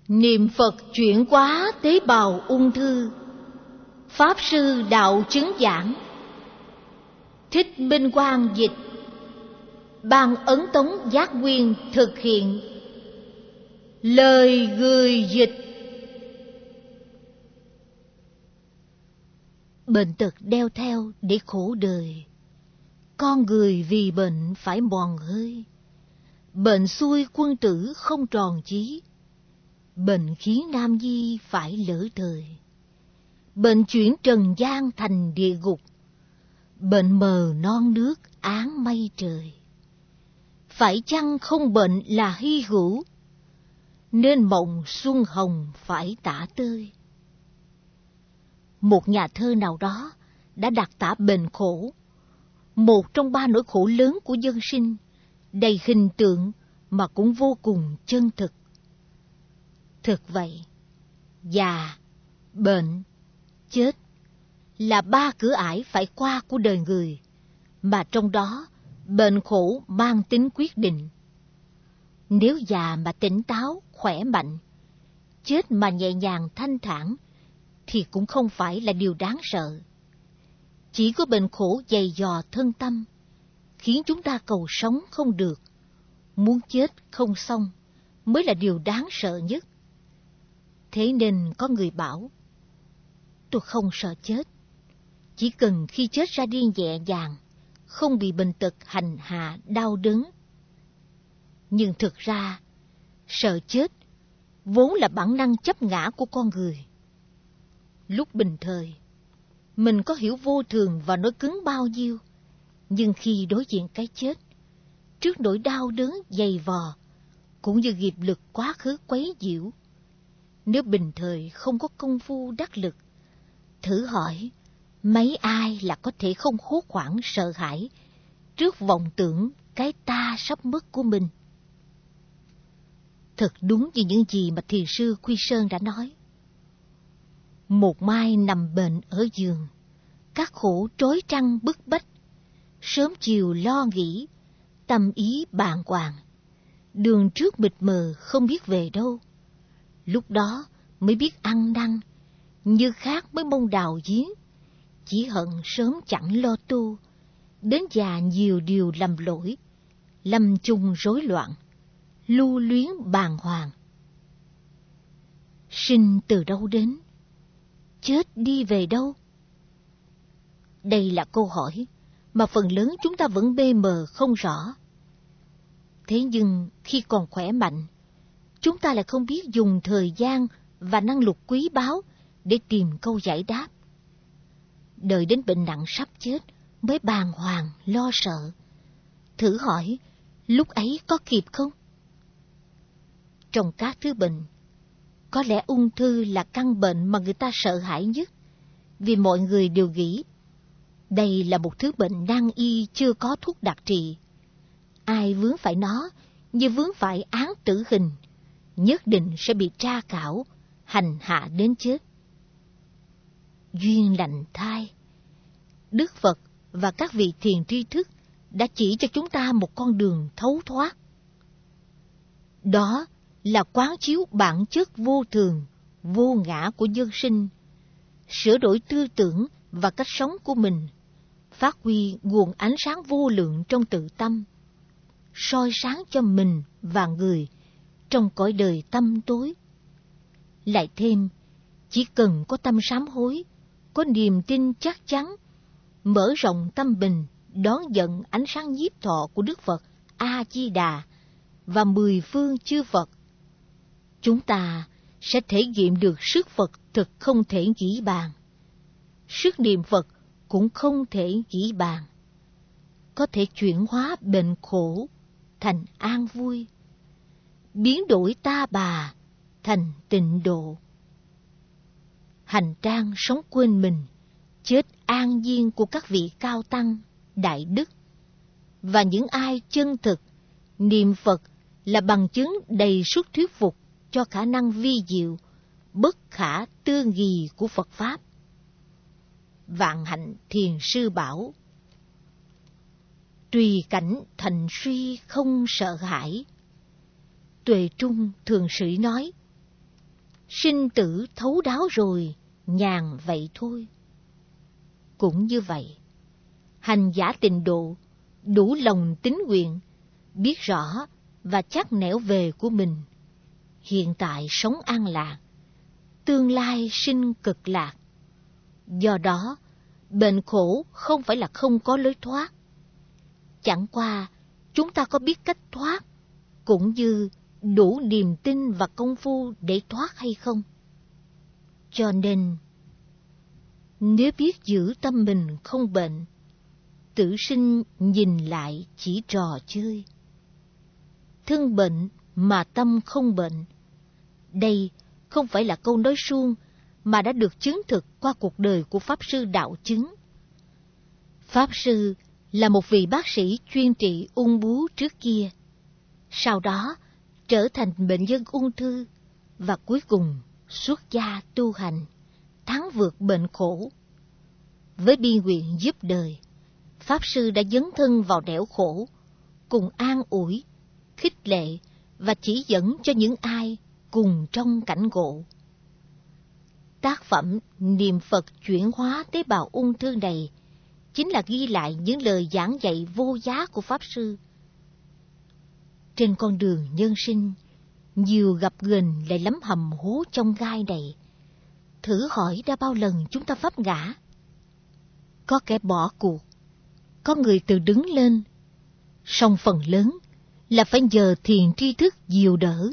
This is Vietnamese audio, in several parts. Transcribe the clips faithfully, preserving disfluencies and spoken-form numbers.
Niệm Phật chuyển hóa tế bào ung thư. Pháp sư đạo chứng giảng. Thích Minh Quang dịch. Ban Ấn Tống Giác Nguyên thực hiện. Lời người dịch. Bệnh tật đeo theo để khổ đời, con người vì bệnh phải mòn hơi. Bệnh xui quân tử không tròn chí, bệnh khiến nam nhi phải lỡ thời. Bệnh chuyển trần gian thành địa ngục, bệnh mờ non nước áng mây trời. Phải chăng không bệnh là hy hữu, nên mộng xuân hồng phải tả tơi. Một nhà thơ nào đó đã đặc tả bệnh khổ, một trong ba nỗi khổ lớn của dân sinh, đầy hình tượng mà cũng vô cùng chân thực. Thực vậy, già, bệnh, chết là ba cửa ải phải qua của đời người, mà trong đó bệnh khổ mang tính quyết định. Nếu già mà tỉnh táo, khỏe mạnh, chết mà nhẹ nhàng thanh thản, thì cũng không phải là điều đáng sợ. Chỉ có bệnh khổ dày dò thân tâm, khiến chúng ta cầu sống không được, muốn chết không xong, mới là điều đáng sợ nhất. Thế nên có người bảo, tôi không sợ chết, chỉ cần khi chết ra đi nhẹ nhàng, không bị bệnh tật hành hạ đau đớn. Nhưng thực ra, sợ chết vốn là bản năng chấp ngã của con người. Lúc bình thời, mình có hiểu vô thường và nỗi cứng bao nhiêu, nhưng khi đối diện cái chết, trước nỗi đau đớn dày vò, cũng như nghiệp lực quá khứ quấy nhiễu, nếu bình thời không có công phu đắc lực, thử hỏi, mấy ai là có thể không hốt hoảng sợ hãi trước vọng tưởng cái ta sắp mất của mình? Thật đúng như những gì mà thiền sư Quy Sơn đã nói. Một mai nằm bệnh ở giường, các khổ trói trăng bức bách, sớm chiều lo nghĩ, tâm ý bàng hoàng, đường trước mịt mờ không biết về đâu. Lúc đó mới biết ăn năn, như khác mới mong đào giếng, chỉ hận sớm chẳng lo tu, đến già nhiều điều lầm lỗi, lâm chung rối loạn, lưu luyến bàng hoàng. Sinh từ đâu đến, chết đi về đâu? Đây là câu hỏi mà phần lớn chúng ta vẫn bê mờ không rõ. Thế nhưng khi còn khỏe mạnh, chúng ta lại không biết dùng thời gian và năng lực quý báu để tìm câu giải đáp. Đợi đến bệnh nặng sắp chết mới bàng hoàng lo sợ. Thử hỏi, lúc ấy có kịp không? Trong các thứ bệnh, có lẽ ung thư là căn bệnh mà người ta sợ hãi nhất, vì mọi người đều nghĩ đây là một thứ bệnh nan y chưa có thuốc đặc trị. Ai vướng phải nó như vướng phải án tử hình, nhất định sẽ bị tra khảo, hành hạ đến chết. Duyên lành thai, Đức Phật và các vị thiền tri thức đã chỉ cho chúng ta một con đường thấu thoát. Đó là quán chiếu bản chất vô thường, vô ngã của nhân sinh, sửa đổi tư tưởng và cách sống của mình, phát huy nguồn ánh sáng vô lượng trong tự tâm, soi sáng cho mình và người trong cõi đời tăm tối. Lại thêm, chỉ cần có tâm sám hối, có niềm tin chắc chắn, mở rộng tâm bình, đón nhận ánh sáng nhiếp thọ của Đức Phật A Di Đà và mười phương chư Phật, chúng ta sẽ thể nghiệm được sức Phật thực không thể nghĩ bàn. Sức niệm Phật cũng không thể nghĩ bàn, có thể chuyển hóa bệnh khổ thành an vui, biến đổi ta bà thành tịnh độ. Hành trang sống quên mình, chết an nhiên của các vị cao tăng, đại đức và những ai chân thực niệm Phật là bằng chứng đầy sức thuyết phục cho khả năng vi diệu, bất khả tư nghì của Phật Pháp. Vạn Hạnh Thiền Sư bảo, tùy cảnh thành suy không sợ hãi. Tuệ Trung Thường Sĩ nói, sinh tử thấu đáo rồi, nhàn vậy thôi. Cũng như vậy, hành giả tịnh độ, đủ lòng tín nguyện, biết rõ và chắc nẻo về của mình, hiện tại sống an lạc, tương lai sinh cực lạc. Do đó, bệnh khổ không phải là không có lối thoát. Chẳng qua, chúng ta có biết cách thoát, cũng như đủ niềm tin và công phu để thoát hay không. Cho nên, nếu biết giữ tâm mình không bệnh, tử sinh nhìn lại chỉ trò chơi. Thân bệnh mà tâm không bệnh. Đây không phải là câu nói suông mà đã được chứng thực qua cuộc đời của Pháp Sư Đạo Chứng. Pháp Sư là một vị bác sĩ chuyên trị ung bướu trước kia, sau đó trở thành bệnh nhân ung thư và cuối cùng xuất gia tu hành, thắng vượt bệnh khổ. Với bi nguyện giúp đời, Pháp Sư đã dấn thân vào nẻo khổ, cùng an ủi, khích lệ và chỉ dẫn cho những ai cùng trong cảnh ngộ. Tác phẩm Niệm Phật chuyển hóa tế bào ung thư này chính là ghi lại những lời giảng dạy vô giá của Pháp Sư. Trên con đường nhân sinh, nhiều gặp ghềnh lại lắm hầm hố trong gai này. Thử hỏi đã bao lần chúng ta vấp ngã? Có kẻ bỏ cuộc, có người tự đứng lên, song phần lớn là phải nhờ thiền tri thức dìu đỡ.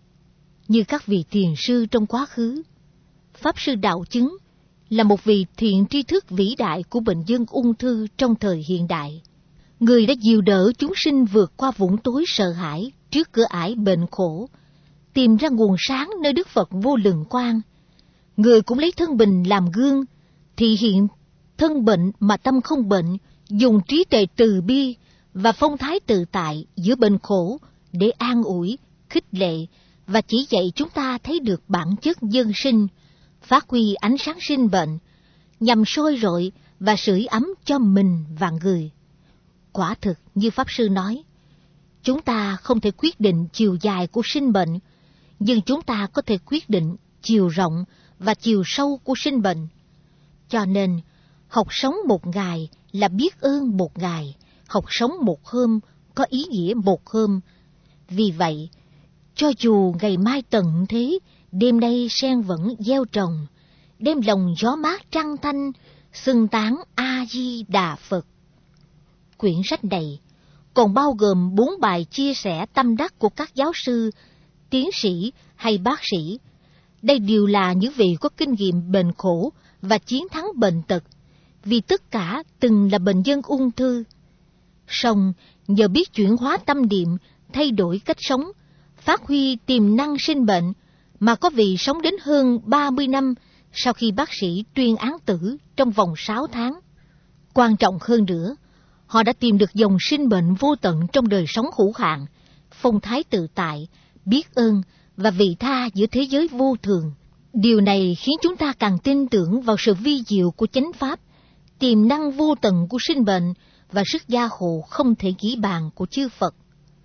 Như các vị thiền sư trong quá khứ, Pháp Sư Đạo Chứng là một vị thiện tri thức vĩ đại của bệnh nhân ung thư trong thời hiện đại. Người đã dìu đỡ chúng sinh vượt qua vũng tối sợ hãi trước cửa ải bệnh khổ, tìm ra nguồn sáng nơi Đức Phật vô lượng quang. Người cũng lấy thân mình làm gương, thị hiện thân bệnh mà tâm không bệnh, dùng trí tuệ từ bi và phong thái tự tại giữa bệnh khổ để an ủi, khích lệ và chỉ dạy chúng ta thấy được bản chất nhân sinh, phát huy ánh sáng sinh bệnh, nhằm soi rọi và sưởi ấm cho mình và người. Quả thực như Pháp Sư nói, chúng ta không thể quyết định chiều dài của sinh bệnh, nhưng chúng ta có thể quyết định chiều rộng và chiều sâu của sinh bệnh. Cho nên, học sống một ngày là biết ơn một ngày, học sống một hôm có ý nghĩa một hôm. Vì vậy, cho dù ngày mai tận thế, đêm nay sen vẫn gieo trồng, đêm lòng gió mát trăng thanh, xưng tán A-di-đà Phật. Quyển sách này còn bao gồm bốn bài chia sẻ tâm đắc của các giáo sư, tiến sĩ hay bác sĩ. Đây đều là những vị có kinh nghiệm bệnh khổ và chiến thắng bệnh tật, vì tất cả từng là bệnh nhân ung thư. Song nhờ biết chuyển hóa tâm niệm, thay đổi cách sống, phát huy tiềm năng sinh bệnh, mà có vị sống đến hơn ba mươi năm sau khi bác sĩ tuyên án tử trong vòng sáu tháng. Quan trọng hơn nữa, họ đã tìm được dòng sinh bệnh vô tận trong đời sống hữu hạn, phong thái tự tại, biết ơn và vị tha giữa thế giới vô thường. Điều này khiến chúng ta càng tin tưởng vào sự vi diệu của chánh pháp, tiềm năng vô tận của sinh bệnh và sức gia hộ không thể nghĩ bàn của chư Phật.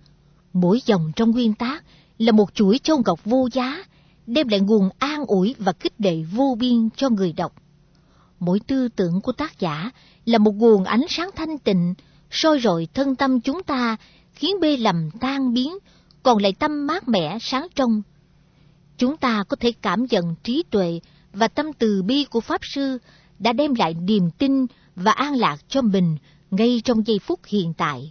Mỗi dòng trong nguyên tác là một chuỗi châu ngọc vô giá, đem lại nguồn an ủi và khích lệ vô biên cho người đọc. Mỗi tư tưởng của tác giả là một nguồn ánh sáng thanh tịnh, soi rọi thân tâm chúng ta, khiến mê lầm tan biến, còn lại tâm mát mẻ sáng trong. Chúng ta có thể cảm nhận trí tuệ và tâm từ bi của Pháp Sư đã đem lại niềm tin và an lạc cho mình ngay trong giây phút hiện tại.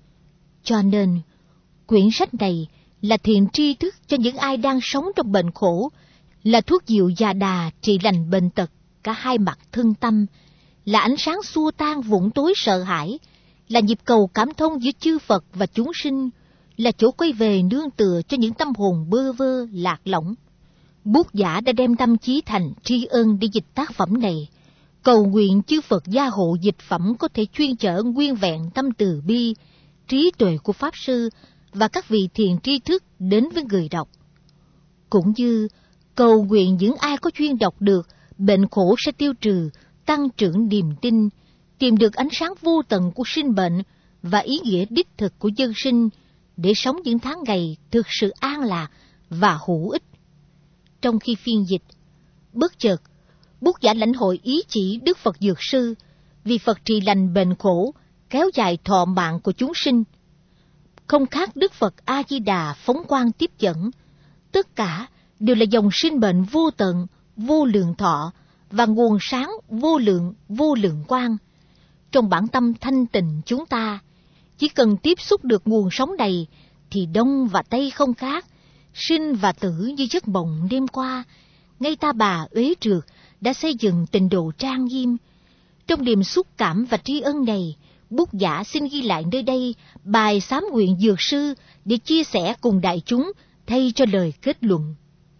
Cho nên, quyển sách này là thiện tri thức cho những ai đang sống trong bệnh khổ, là thuốc diệu già đà trị lành bệnh tật cả hai mặt thân tâm, là ánh sáng xua tan vũng tối sợ hãi, là nhịp cầu cảm thông giữa chư Phật và chúng sinh, là chỗ quay về nương tựa cho những tâm hồn bơ vơ lạc lõng. Bút giả đã đem tâm trí thành tri ân để dịch tác phẩm này, cầu nguyện chư Phật gia hộ dịch phẩm có thể chuyên chở nguyên vẹn tâm từ bi, trí tuệ của Pháp Sư và các vị thiền tri thức đến với người đọc. Cũng như cầu nguyện những ai có duyên đọc được, bệnh khổ sẽ tiêu trừ, tăng trưởng niềm tin, tìm được ánh sáng vô tận của sinh bệnh và ý nghĩa đích thực của nhân sinh, để sống những tháng ngày thực sự an lạc và hữu ích. Trong khi phiên dịch, bất chợt, bút giả lãnh hội ý chỉ Đức Phật Dược Sư vì Phật trị lành bệnh khổ, kéo dài thọ mạng của chúng sinh. Không khác Đức Phật A-di-đà phóng quang tiếp dẫn, tất cả đều là dòng sinh bệnh vô tận, vô lượng thọ và nguồn sáng vô lượng, vô lượng quang. Trong bản tâm thanh tịnh chúng ta, chỉ cần tiếp xúc được nguồn sống này thì Đông và Tây không khác, sinh và tử như giấc mộng đêm qua. Ngay Ta Bà uế trượt đã xây dựng tịnh độ trang nghiêm. Trong niềm xúc cảm và tri ân này, bút giả xin ghi lại nơi đây bài sám nguyện Dược Sư để chia sẻ cùng đại chúng thay cho lời kết luận.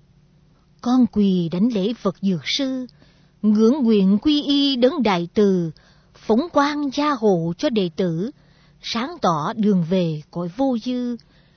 Con quỳ đảnh lễ Phật Dược Sư, ngưỡng nguyện quy y đấng đại từ, phóng quang gia hộ cho đệ tử, sáng tỏ đường về cõi vô dư.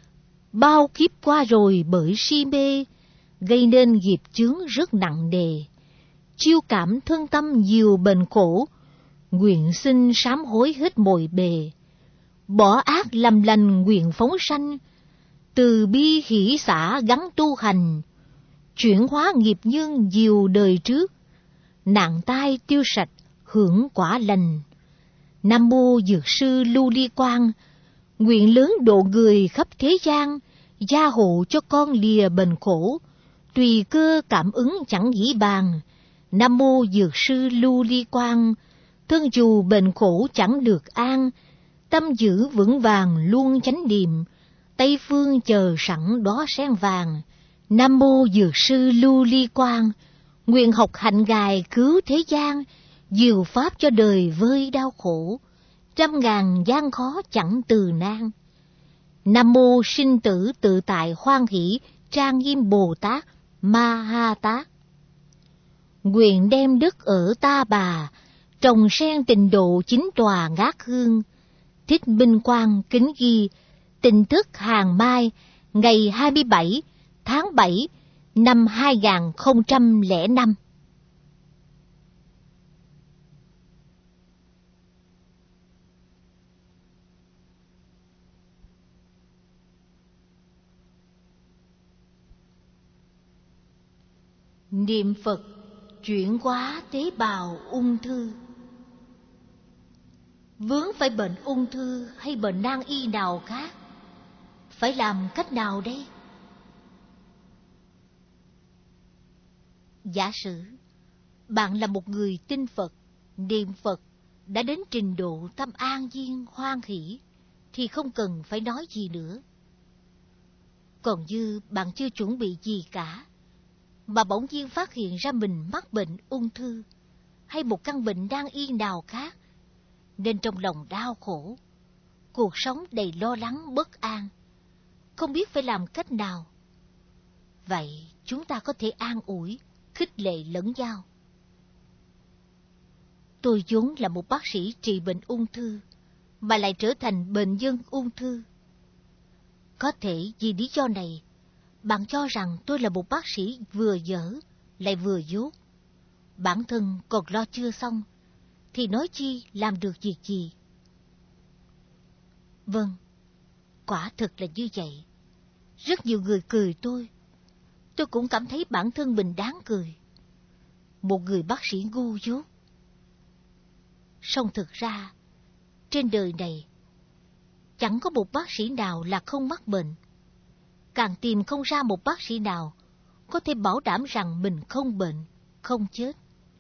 Bao kiếp qua rồi bởi si mê, gây nên nghiệp chướng rất nặng nề. Chiêu cảm thương tâm nhiều bệnh khổ, nguyện xin sám hối hết mọi bề. Bỏ ác làm lành nguyện phóng sanh, từ bi hỷ xả gắn tu hành. Chuyển hóa nghiệp nhân nhiều đời trước, nạn tai tiêu sạch hưởng quả lành. Nam mô Dược Sư Lưu Ly Quang, nguyện lớn độ người khắp thế gian, gia hộ cho con lìa bệnh khổ, tùy cơ cảm ứng chẳng nghĩ bàn. Nam mô Dược Sư Lưu Ly Quang, thân dù bệnh khổ chẳng được an, tâm giữ vững vàng luôn chánh niệm, Tây phương chờ sẵn đó sen vàng. Nam mô Dược Sư Lưu Ly Quang, nguyện học hạnh gài cứu thế gian, diệu pháp cho đời vơi đau khổ, trăm ngàn gian khó chẳng từ nan. Nam mô Sinh Tử Tự Tại Hoan Hỷ Trang Nghiêm Bồ Tát Ma Ha Tát, nguyện đem đất ở Ta Bà, trồng sen tịnh độ chính tòa ngát hương. Thích Minh Quang kính ghi Tỉnh thức Hàng Mai, ngày hai mươi bảy tháng bảy năm hai nghìn không trăm lẻ năm. Niệm Phật chuyển hóa tế bào ung thư. Vướng phải bệnh ung thư hay bệnh nan y nào khác, phải làm cách nào đây? Giả sử bạn là một người tin Phật, niệm Phật, đã đến trình độ tâm an nhiên hoan hỷ, thì không cần phải nói gì nữa. Còn như bạn chưa chuẩn bị gì cả, mà bỗng nhiên phát hiện ra mình mắc bệnh ung thư hay một căn bệnh nan y nào khác, nên trong lòng đau khổ, cuộc sống đầy lo lắng bất an, không biết phải làm cách nào. Vậy chúng ta có thể an ủi, khích lệ lẫn nhau. Tôi vốn là một bác sĩ trị bệnh ung thư, mà lại trở thành bệnh nhân ung thư. Có thể vì lý do này, bạn cho rằng tôi là một bác sĩ vừa dở, lại vừa dốt. Bản thân còn lo chưa xong, thì nói chi làm được việc gì? Vâng, quả thực là như vậy. Rất nhiều người cười tôi. Tôi cũng cảm thấy bản thân mình đáng cười. Một người bác sĩ ngu dốt. Song thực ra, trên đời này, chẳng có một bác sĩ nào là không mắc bệnh. Càng tìm không ra một bác sĩ nào có thể bảo đảm rằng mình không bệnh, không chết.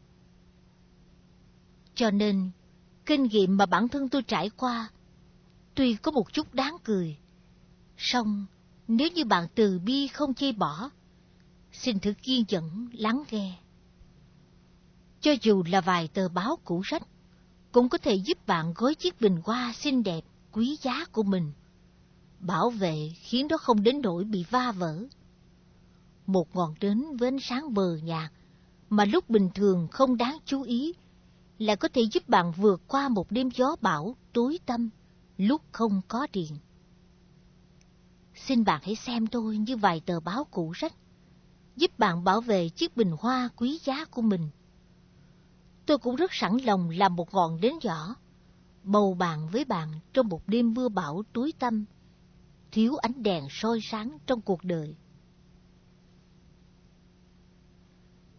Cho nên, kinh nghiệm mà bản thân tôi trải qua, tuy có một chút đáng cười, song nếu như bạn từ bi không chê bỏ, xin thử kiên nhẫn lắng nghe. Cho dù là vài tờ báo cũ rách, cũng có thể giúp bạn gói chiếc bình hoa xinh đẹp, quý giá của mình, bảo vệ khiến nó không đến nỗi bị va vỡ. Một ngọn nến với ánh sáng mờ nhạt, mà lúc bình thường không đáng chú ý, lại có thể giúp bạn vượt qua một đêm gió bão tối tăm, lúc không có điện. Xin bạn hãy xem tôi như vài tờ báo cũ rách, giúp bạn bảo vệ chiếc bình hoa quý giá của mình. Tôi cũng rất sẵn lòng làm một ngọn nến nhỏ, bầu bạn với bạn trong một đêm mưa bão tối tăm, thiếu ánh đèn soi sáng trong cuộc đời.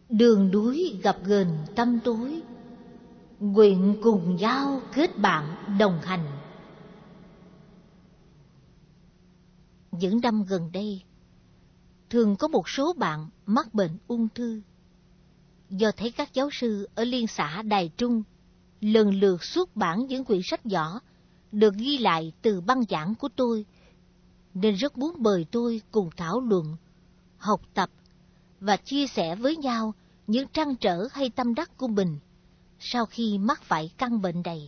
Đường đuối gặp gền tâm tối, nguyện cùng nhau kết bạn đồng hành. Những năm gần đây, thường có một số bạn mắc bệnh ung thư. Do thấy các giáo sư ở liên xã Đài Trung lần lượt xuất bản những quyển sách nhỏ được ghi lại từ băng giảng của tôi, nên rất muốn mời tôi cùng thảo luận, học tập và chia sẻ với nhau những trăn trở hay tâm đắc của mình sau khi mắc phải căn bệnh này.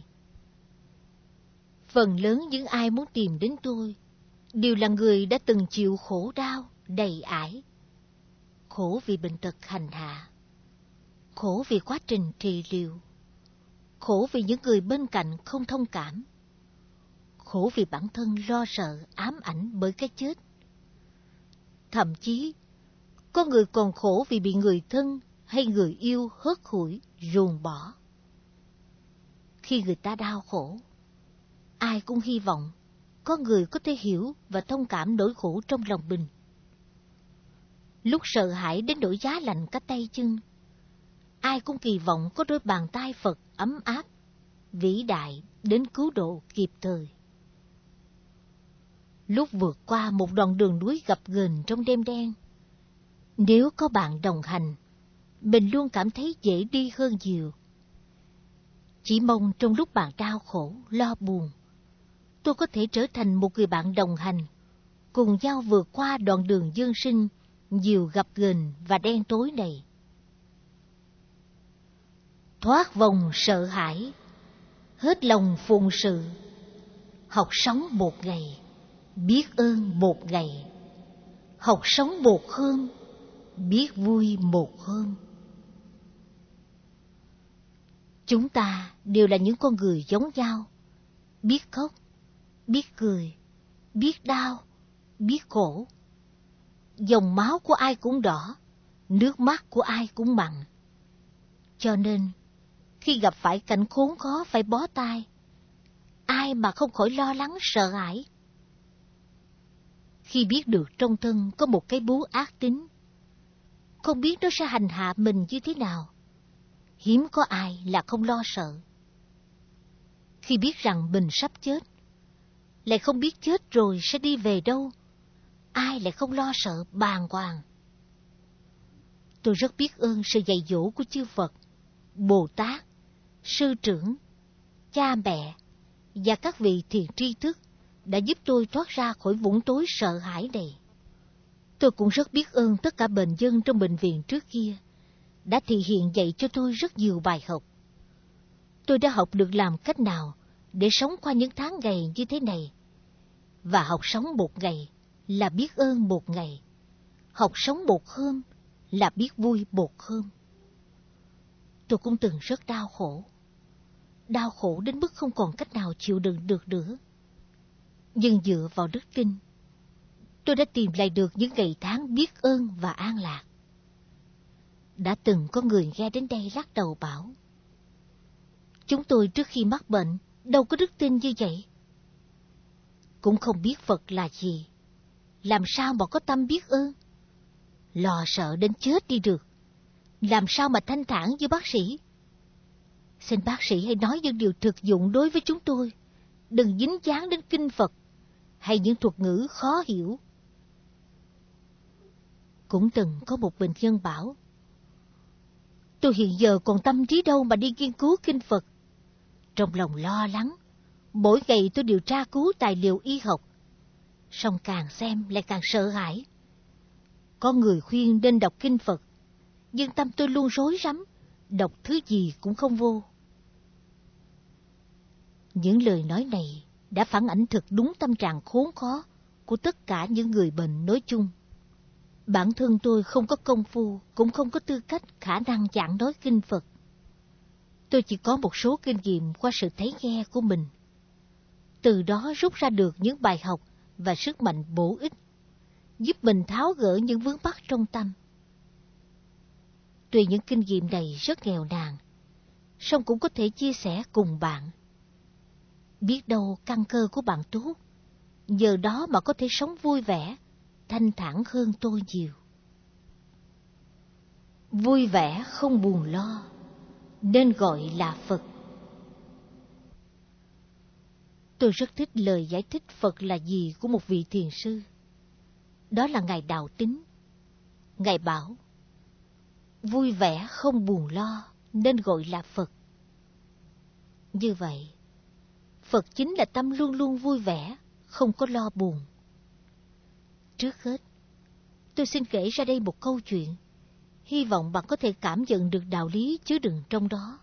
Phần lớn những ai muốn tìm đến tôi đều là người đã từng chịu khổ đau đầy ải. Khổ vì bệnh tật hành hạ, khổ vì quá trình trị liệu, khổ vì những người bên cạnh không thông cảm, khổ vì bản thân lo sợ ám ảnh bởi cái chết. Thậm chí, có người còn khổ vì bị người thân hay người yêu hớt hủi, ruồng bỏ. Khi người ta đau khổ, ai cũng hy vọng có người có thể hiểu và thông cảm nỗi khổ trong lòng mình. Lúc sợ hãi đến nỗi giá lạnh cả tay chân, ai cũng kỳ vọng có đôi bàn tay Phật ấm áp, vĩ đại đến cứu độ kịp thời. Lúc vượt qua một đoạn đường núi gập ghềnh trong đêm đen, nếu có bạn đồng hành, mình luôn cảm thấy dễ đi hơn nhiều. Chỉ mong trong lúc bạn đau khổ, lo buồn, tôi có thể trở thành một người bạn đồng hành, cùng nhau vượt qua đoạn đường nhân sinh nhiều gập ghềnh và đen tối này. Thoát vòng sợ hãi, hết lòng phụng sự, học sống một ngày, biết ơn một ngày, học sống một hôm, biết vui một hôm. Chúng ta đều là những con người giống nhau, biết khóc, biết cười, biết đau, biết khổ. Dòng máu của ai cũng đỏ, nước mắt của ai cũng mặn. Cho nên, khi gặp phải cảnh khốn khó phải bó tay, ai mà không khỏi lo lắng sợ hãi. Khi biết được trong thân có một cái búa ác tính, không biết nó sẽ hành hạ mình như thế nào, hiếm có ai là không lo sợ. Khi biết rằng mình sắp chết, lại không biết chết rồi sẽ đi về đâu, ai lại không lo sợ bàng hoàng. Tôi rất biết ơn sự dạy dỗ của chư Phật, Bồ Tát, sư trưởng, cha mẹ và các vị thiền tri thức đã giúp tôi thoát ra khỏi vũng tối sợ hãi này. Tôi cũng rất biết ơn tất cả bệnh nhân trong bệnh viện trước kia đã thị hiện dạy cho tôi rất nhiều bài học. Tôi đã học được làm cách nào để sống qua những tháng ngày như thế này. Và học sống một ngày là biết ơn một ngày. Học sống một hôm là biết vui một hôm. Tôi cũng từng rất đau khổ. Đau khổ đến mức không còn cách nào chịu đựng được nữa. Nhưng dựa vào đức tin, tôi đã tìm lại được những ngày tháng biết ơn và an lạc. Đã từng có người nghe đến đây lắc đầu bảo, chúng tôi trước khi mắc bệnh đâu có đức tin như vậy. Cũng không biết Phật là gì, làm sao mà có tâm biết ơn. Lo sợ đến chết đi được, làm sao mà thanh thản như bác sĩ. Xin bác sĩ hãy nói những điều thực dụng đối với chúng tôi, đừng dính dáng đến kinh Phật hay những thuật ngữ khó hiểu. Cũng từng có một bệnh nhân bảo, tôi hiện giờ còn tâm trí đâu mà đi nghiên cứu kinh Phật. Trong lòng lo lắng, mỗi ngày tôi điều tra cứu tài liệu y học, song càng xem lại càng sợ hãi. Có người khuyên nên đọc kinh Phật, nhưng tâm tôi luôn rối rắm, đọc thứ gì cũng không vô. Những lời nói này đã phản ảnh thực đúng tâm trạng khốn khó của tất cả những người bệnh nói chung. Bản thân tôi không có công phu, cũng không có tư cách khả năng giảng nói kinh Phật. Tôi chỉ có một số kinh nghiệm qua sự thấy nghe của mình. Từ đó rút ra được những bài học và sức mạnh bổ ích, giúp mình tháo gỡ những vướng mắc trong tâm. Tuy những kinh nghiệm này rất nghèo nàn, song cũng có thể chia sẻ cùng bạn. Biết đâu căn cơ của bạn tốt, nhờ đó mà có thể sống vui vẻ, thanh thản hơn tôi nhiều. vui vẻ không buồn lo, nên gọi là Phật. Tôi rất thích lời giải thích Phật là gì của một vị thiền sư. Đó là Ngài Đạo Tín. Ngài bảo, vui vẻ không buồn lo, nên gọi là Phật. Như vậy, Phật chính là tâm luôn luôn vui vẻ, không có lo buồn. Trước hết, tôi xin kể ra đây một câu chuyện, hy vọng bạn có thể cảm nhận được đạo lý chứa đựng trong đó.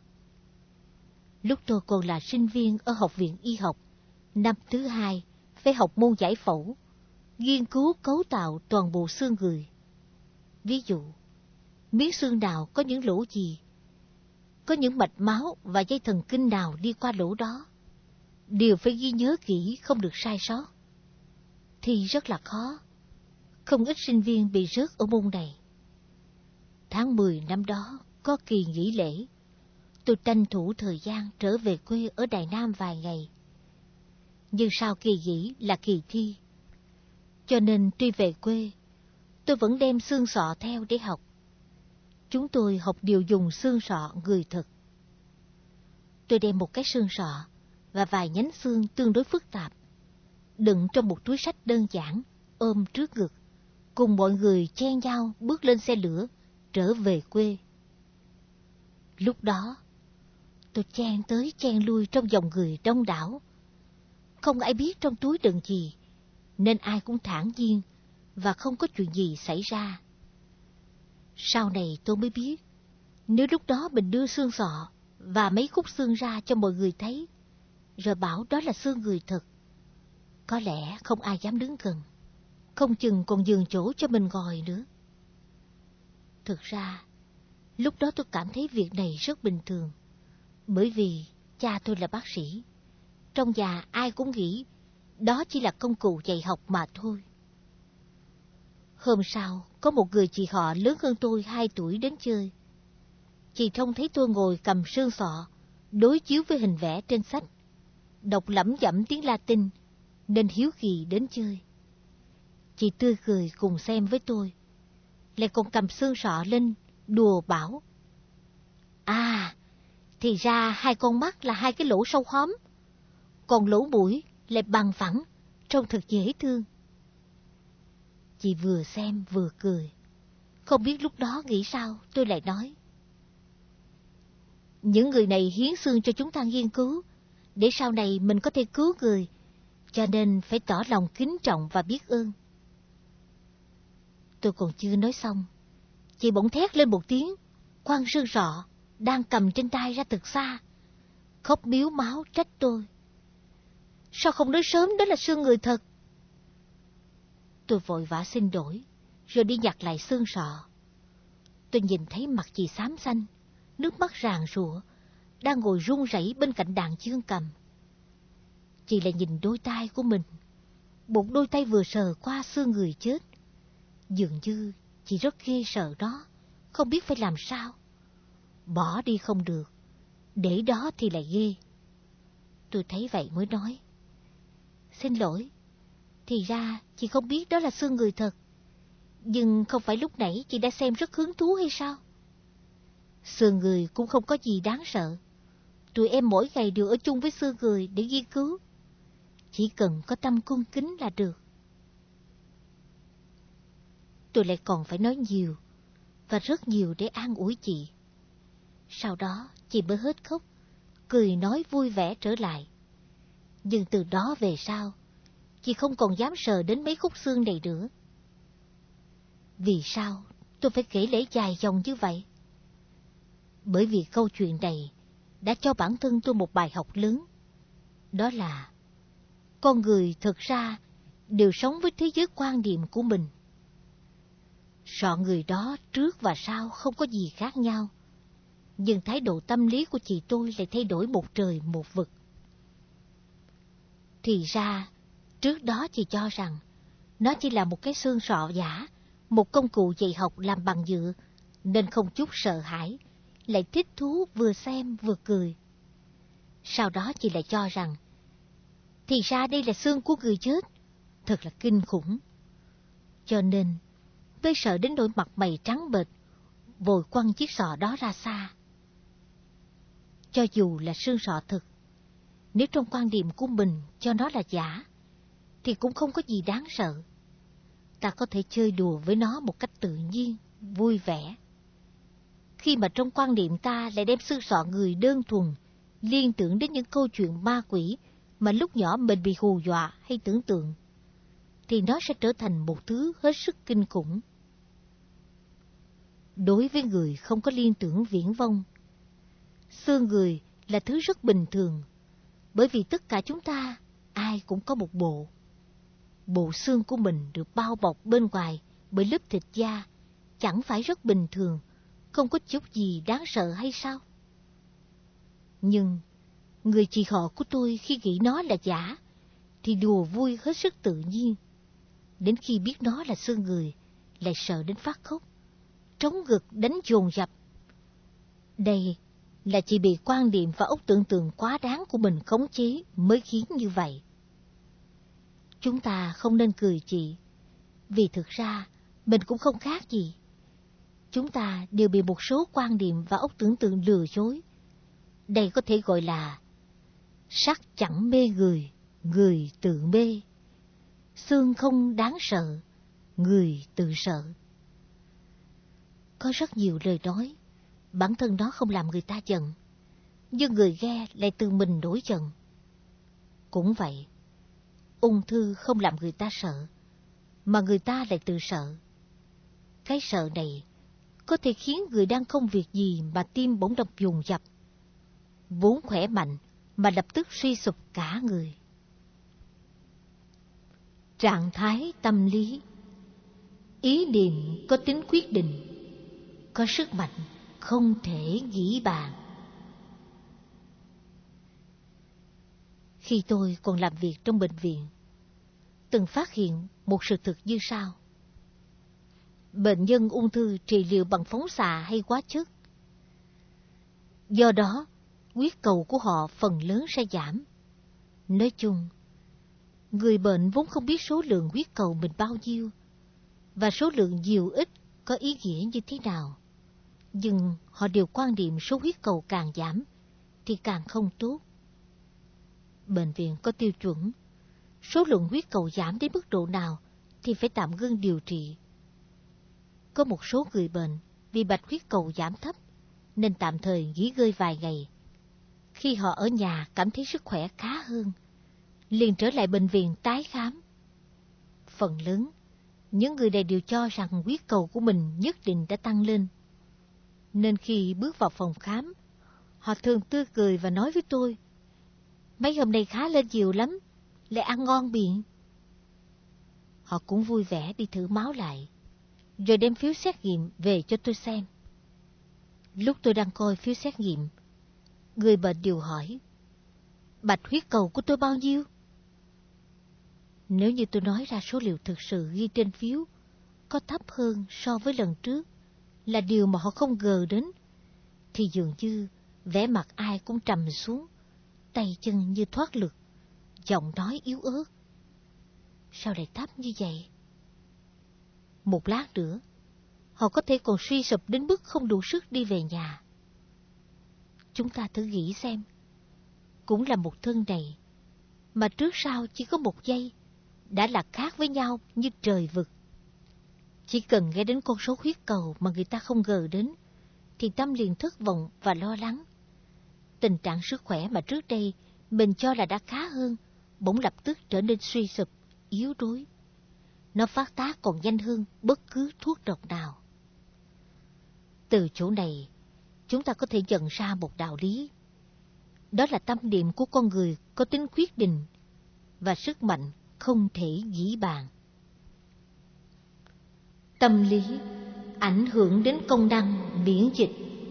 Lúc tôi còn là sinh viên ở Học viện Y học, năm thứ hai, phải học môn giải phẫu, nghiên cứu cấu tạo toàn bộ xương người. Ví dụ, miếng xương nào có những lỗ gì, có những mạch máu và dây thần kinh nào đi qua lỗ đó, đều phải ghi nhớ kỹ, không được sai sót. Thì rất là khó, không ít sinh viên bị rớt ở môn này. Tháng mười năm đó, có kỳ nghỉ lễ, tôi tranh thủ thời gian trở về quê ở Đài Nam vài ngày. Nhưng sau kỳ nghỉ là kỳ thi, cho nên tuy về quê, tôi vẫn đem xương sọ theo để học. Chúng tôi học đều dùng xương sọ người thực. Tôi đem một cái xương sọ và vài nhánh xương tương đối phức tạp, đựng trong một túi xách đơn giản, ôm trước ngực, cùng mọi người chen nhau bước lên xe lửa, trở về quê. Lúc đó, tôi chen tới chen lui trong dòng người đông đảo. Không ai biết trong túi đựng gì, nên ai cũng thản nhiên và không có chuyện gì xảy ra. Sau này tôi mới biết, nếu lúc đó mình đưa xương sọ và mấy khúc xương ra cho mọi người thấy, rồi bảo đó là xương người thật, có lẽ không ai dám đứng gần, không chừng còn nhường chỗ cho mình ngồi nữa. Thực ra, lúc đó tôi cảm thấy việc này rất bình thường, bởi vì cha tôi là bác sĩ. Trong nhà ai cũng nghĩ đó chỉ là công cụ dạy học mà thôi. Hôm sau, có một người chị họ lớn hơn tôi hai tuổi đến chơi. Chị trông thấy tôi ngồi cầm xương sọ, đối chiếu với hình vẽ trên sách, đọc lẩm nhẩm tiếng Latin, nên hiếu kỳ đến chơi. Chị tươi cười cùng xem với tôi, lại còn cầm xương sọ lên, đùa bảo: À, thì ra hai con mắt là hai cái lỗ sâu hóm, còn lỗ mũi lại bằng phẳng, trông thật dễ thương. Chị vừa xem vừa cười. Không biết lúc đó nghĩ sao, tôi lại nói: Những người này hiến xương cho chúng ta nghiên cứu, để sau này mình có thể cứu người, cho nên phải tỏ lòng kính trọng và biết ơn. Tôi còn chưa nói xong, chị bỗng thét lên một tiếng, quăng xương sọ đang cầm trên tay ra thật xa, khóc mếu máo trách tôi: Sao không nói sớm đó là xương người thật? Tôi vội vã xin lỗi, rồi đi nhặt lại xương sọ. Tôi nhìn thấy mặt chị xám xanh, nước mắt ràn rụa, đang ngồi run rẩy bên cạnh đàn dương cầm. Chị lại nhìn đôi tay của mình, một đôi tay vừa sờ qua xương người chết. Dường như chị rất ghê sợ đó, không biết phải làm sao. Bỏ đi không được, để đó thì lại ghê. Tôi thấy vậy mới nói: Xin lỗi, thì ra chị không biết đó là xương người thật. Nhưng không phải lúc nãy chị đã xem rất hứng thú hay sao? Xương người cũng không có gì đáng sợ. Tụi em mỗi ngày đều ở chung với xương người để nghiên cứu. Chỉ cần có tâm cung kính là được. Tôi lại còn phải nói nhiều, và rất nhiều để an ủi chị. Sau đó chị mới hết khóc, cười nói vui vẻ trở lại. Nhưng từ đó về sau, chị không còn dám sờ đến mấy khúc xương này nữa. Vì sao tôi phải kể lễ dài dòng như vậy? Bởi vì câu chuyện này đã cho bản thân tôi một bài học lớn. Đó là con người thực ra đều sống với thế giới quan niệm của mình. Sọ người đó trước và sau không có gì khác nhau, nhưng thái độ tâm lý của chị tôi lại thay đổi một trời một vực. Thì ra, trước đó chị cho rằng nó chỉ là một cái xương sọ giả, một công cụ dạy học làm bằng nhựa, nên không chút sợ hãi, lại thích thú vừa xem vừa cười. Sau đó chị lại cho rằng, thì ra đây là xương của người chết, thật là kinh khủng. Cho nên, mới sợ đến nỗi mặt mày trắng bệch, vội quăng chiếc sọ đó ra xa. Cho dù là xương sọ thực, nếu trong quan điểm của mình cho nó là giả, thì cũng không có gì đáng sợ. Ta có thể chơi đùa với nó một cách tự nhiên, vui vẻ. Khi mà trong quan niệm ta lại đem xương sọ người đơn thuần, liên tưởng đến những câu chuyện ma quỷ mà lúc nhỏ mình bị hù dọa hay tưởng tượng, thì nó sẽ trở thành một thứ hết sức kinh khủng. Đối với người không có liên tưởng viển vông, xương người là thứ rất bình thường, bởi vì tất cả chúng ta, ai cũng có một bộ. Bộ xương của mình được bao bọc bên ngoài bởi lớp thịt da, chẳng phải rất bình thường, không có chút gì đáng sợ hay sao? Nhưng người chị họ của tôi khi nghĩ nó là giả, thì đùa vui hết sức tự nhiên. Đến khi biết nó là xương người, lại sợ đến phát khóc, trống ngực đánh dồn dập. Đây là chỉ bị quan niệm và óc tưởng tượng quá đáng của mình khống chế mới khiến như vậy. Chúng ta không nên cười chị, vì thực ra mình cũng không khác gì. Chúng ta đều bị một số quan niệm và óc tưởng tượng lừa dối. Đây có thể gọi là sắc chẳng mê người, người tự mê. Xương không đáng sợ, người tự sợ. Có rất nhiều lời nói, bản thân nó không làm người ta giận, nhưng người nghe lại tự mình nổi giận. Cũng vậy, ung thư không làm người ta sợ, mà người ta lại tự sợ. Cái sợ này có thể khiến người đang không việc gì mà tim bỗng đập dồn dập, vốn khỏe mạnh mà lập tức suy sụp cả người. Trạng thái tâm lý. Ý niệm có tính quyết định, có sức mạnh không thể nghĩ bàn. Khi tôi còn làm việc trong bệnh viện, từng phát hiện một sự thực như sau. Bệnh nhân ung thư trị liệu bằng phóng xạ hay hóa chất. Do đó, huyết cầu của họ phần lớn sẽ giảm. Nói chung, người bệnh vốn không biết số lượng huyết cầu mình bao nhiêu, và số lượng nhiều ít có ý nghĩa như thế nào. Nhưng họ đều quan niệm số huyết cầu càng giảm thì càng không tốt. Bệnh viện có tiêu chuẩn, số lượng huyết cầu giảm đến mức độ nào thì phải tạm ngưng điều trị. Có một số người bệnh vì bạch huyết cầu giảm thấp nên tạm thời nghỉ ngơi vài ngày. Khi họ ở nhà cảm thấy sức khỏe khá hơn, liền trở lại bệnh viện tái khám. Phần lớn, những người này đều cho rằng huyết cầu của mình nhất định đã tăng lên. Nên khi bước vào phòng khám, họ thường tươi cười và nói với tôi, mấy hôm nay khá lên nhiều lắm, lại ăn ngon miệng. Họ cũng vui vẻ đi thử máu lại, rồi đem phiếu xét nghiệm về cho tôi xem. Lúc tôi đang coi phiếu xét nghiệm, người bệnh đều hỏi, bạch huyết cầu của tôi bao nhiêu? Nếu như tôi nói ra số liệu thực sự ghi trên phiếu có thấp hơn so với lần trước, là điều mà họ không ngờ đến, thì dường như vẻ mặt ai cũng trầm xuống, tay chân như thoát lực, giọng nói yếu ớt. Sao lại thấp như vậy? Một lát nữa, họ có thể còn suy sụp đến mức không đủ sức đi về nhà. Chúng ta thử nghĩ xem, cũng là một thân này, mà trước sau chỉ có một giây, đã là khác với nhau như trời vực. Chỉ cần nghe đến con số huyết cầu mà người ta không ngờ đến, thì tâm liền thất vọng và lo lắng. Tình trạng sức khỏe mà trước đây mình cho là đã khá hơn, bỗng lập tức trở nên suy sụp, yếu đuối. Nó phát tác còn nhanh hơn bất cứ thuốc độc nào. Từ chỗ này, chúng ta có thể nhận ra một đạo lý. Đó là tâm niệm của con người có tính quyết định, và sức mạnh không thể nghĩ bàn. Tâm lý ảnh hưởng đến công năng miễn dịch.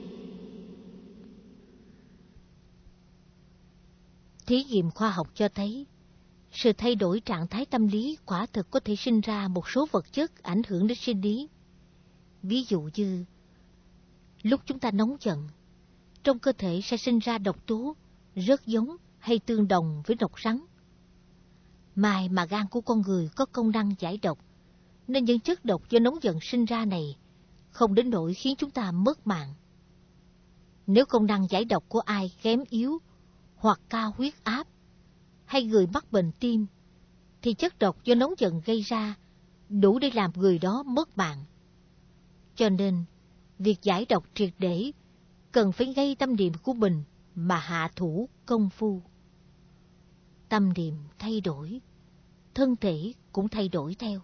Thí nghiệm khoa học cho thấy, sự thay đổi trạng thái tâm lý quả thực có thể sinh ra một số vật chất ảnh hưởng đến sinh lý. Ví dụ như, lúc chúng ta nóng giận, trong cơ thể sẽ sinh ra độc tố rất giống hay tương đồng với độc rắn. May mà gan của con người có công năng giải độc, nên những chất độc do nóng giận sinh ra này không đến nỗi khiến chúng ta mất mạng. Nếu công năng giải độc của ai kém yếu, hoặc cao huyết áp, hay người mắc bệnh tim, thì chất độc do nóng giận gây ra đủ để làm người đó mất mạng. Cho nên, việc giải độc triệt để cần phải ngay tâm niệm của mình mà hạ thủ công phu. Tâm niệm thay đổi, thân thể cũng thay đổi theo.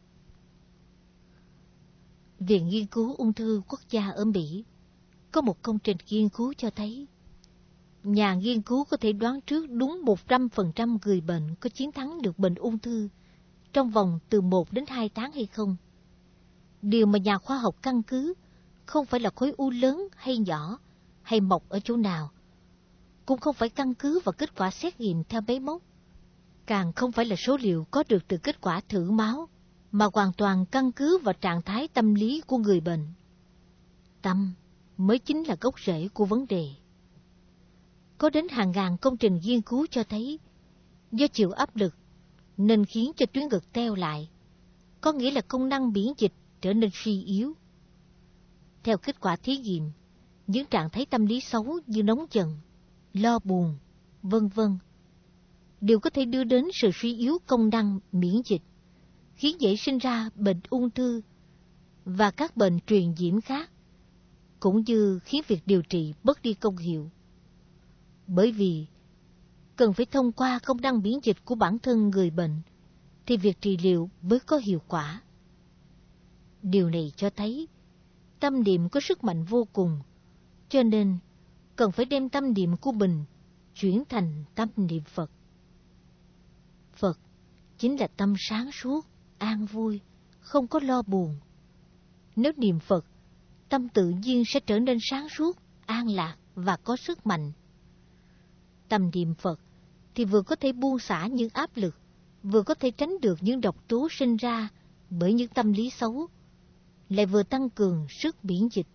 Viện Nghiên cứu Ung thư Quốc gia ở Mỹ có một công trình nghiên cứu cho thấy nhà nghiên cứu có thể đoán trước đúng một trăm phần trăm người bệnh có chiến thắng được bệnh ung thư trong vòng từ một đến hai tháng hay không. Điều mà nhà khoa học căn cứ không phải là khối u lớn hay nhỏ, hay mọc ở chỗ nào, cũng không phải căn cứ vào kết quả xét nghiệm theo máy móc, càng không phải là số liệu có được từ kết quả thử máu, mà hoàn toàn căn cứ vào trạng thái tâm lý của người bệnh. Tâm mới chính là gốc rễ của vấn đề. Có đến hàng ngàn công trình nghiên cứu cho thấy, do chịu áp lực nên khiến cho tuyến ngực teo lại, có nghĩa là công năng miễn dịch trở nên suy yếu. Theo kết quả thí nghiệm, những trạng thái tâm lý xấu như nóng giận, lo buồn, vân vân đều có thể đưa đến sự suy yếu công năng miễn dịch, khiến dễ sinh ra bệnh ung thư và các bệnh truyền nhiễm khác, cũng như khiến việc điều trị mất đi công hiệu. Bởi vì cần phải thông qua công năng miễn dịch của bản thân người bệnh thì việc trị liệu mới có hiệu quả. Điều này cho thấy tâm niệm có sức mạnh vô cùng, cho nên cần phải đem tâm niệm của mình chuyển thành tâm niệm Phật. Phật chính là tâm sáng suốt, an vui, không có lo buồn. Nếu niệm Phật, tâm tự nhiên sẽ trở nên sáng suốt, an lạc và có sức mạnh. Tâm niệm Phật thì vừa có thể buông xả những áp lực, vừa có thể tránh được những độc tố sinh ra bởi những tâm lý xấu, lại vừa tăng cường sức miễn dịch.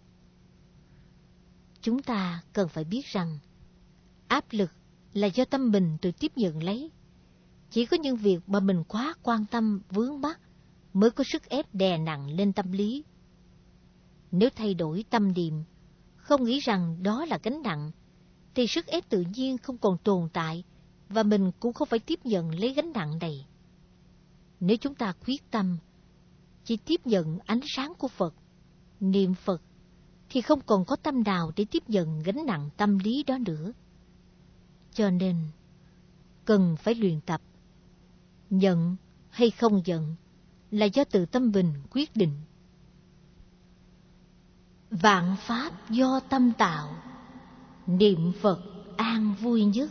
Chúng ta cần phải biết rằng, áp lực là do tâm mình tự tiếp nhận lấy. Chỉ có những việc mà mình quá quan tâm vướng mắc mới có sức ép đè nặng lên tâm lý. Nếu thay đổi tâm niệm, không nghĩ rằng đó là gánh nặng, thì sức ép tự nhiên không còn tồn tại và mình cũng không phải tiếp nhận lấy gánh nặng này. Nếu chúng ta quyết tâm chỉ tiếp nhận ánh sáng của Phật, niệm Phật, thì không còn có tâm nào để tiếp nhận gánh nặng tâm lý đó nữa. Cho nên, cần phải luyện tập. Nhận hay không giận là do tự tâm mình quyết định. Vạn pháp do tâm tạo, niệm Phật an vui nhất.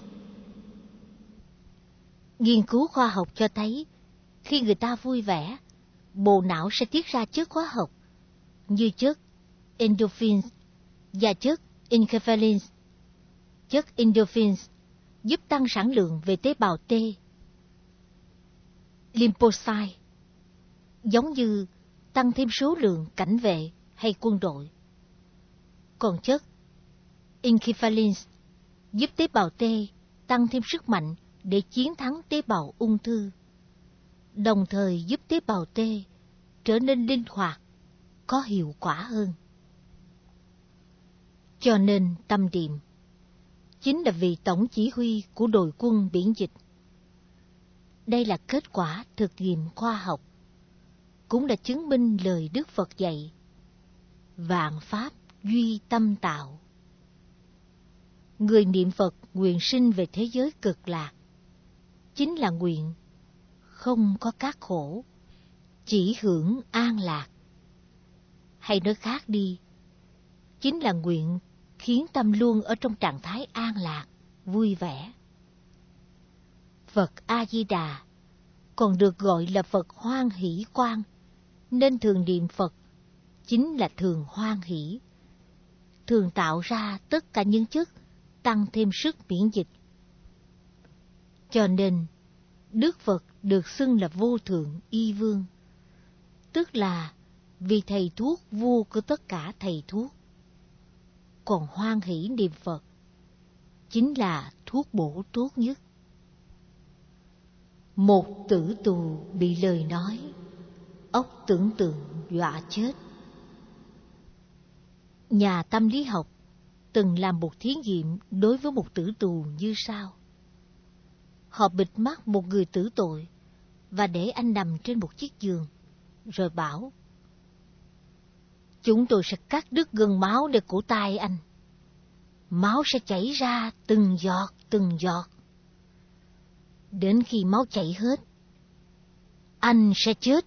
Nghiên cứu khoa học cho thấy, khi người ta vui vẻ, bộ não sẽ tiết ra chất hóa học như chất endorphins và chất enkephalins. Chất endorphins giúp tăng sản lượng về tế bào T, lymphocyte, giống như tăng thêm số lượng cảnh vệ hay quân đội. Còn chất enkephalins giúp tế bào T tăng thêm sức mạnh để chiến thắng tế bào ung thư, đồng thời giúp tế bào T trở nên linh hoạt, có hiệu quả hơn. Cho nên tâm niệm chính là vị tổng chỉ huy của đội quân miễn dịch. Đây là kết quả thực nghiệm khoa học, cũng là chứng minh lời Đức Phật dạy: vạn pháp duy tâm tạo. Người niệm Phật nguyện sinh về thế giới cực lạc, chính là nguyện không có các khổ, chỉ hưởng an lạc. Hay nói khác đi, chính là nguyện khiến tâm luôn ở trong trạng thái an lạc, vui vẻ. Phật A-di-đà còn được gọi là Phật hoan hỷ quang, nên thường niệm Phật chính là thường hoan hỷ, thường tạo ra tất cả những chất tăng thêm sức miễn dịch. Cho nên, Đức Phật được xưng là vô thượng y vương, tức là vì thầy thuốc vua của tất cả thầy thuốc. Còn hoan hỷ niệm Phật chính là thuốc bổ tốt nhất. Một tử tù bị lời nói, óc tưởng tượng dọa chết. Nhà tâm lý học từng làm một thí nghiệm đối với một tử tù như sau. Họ bịt mắt một người tử tội và để anh nằm trên một chiếc giường, rồi bảo: chúng tôi sẽ cắt đứt gân máu để cổ tay anh. Máu sẽ chảy ra từng giọt từng giọt. Đến khi máu chảy hết, anh sẽ chết.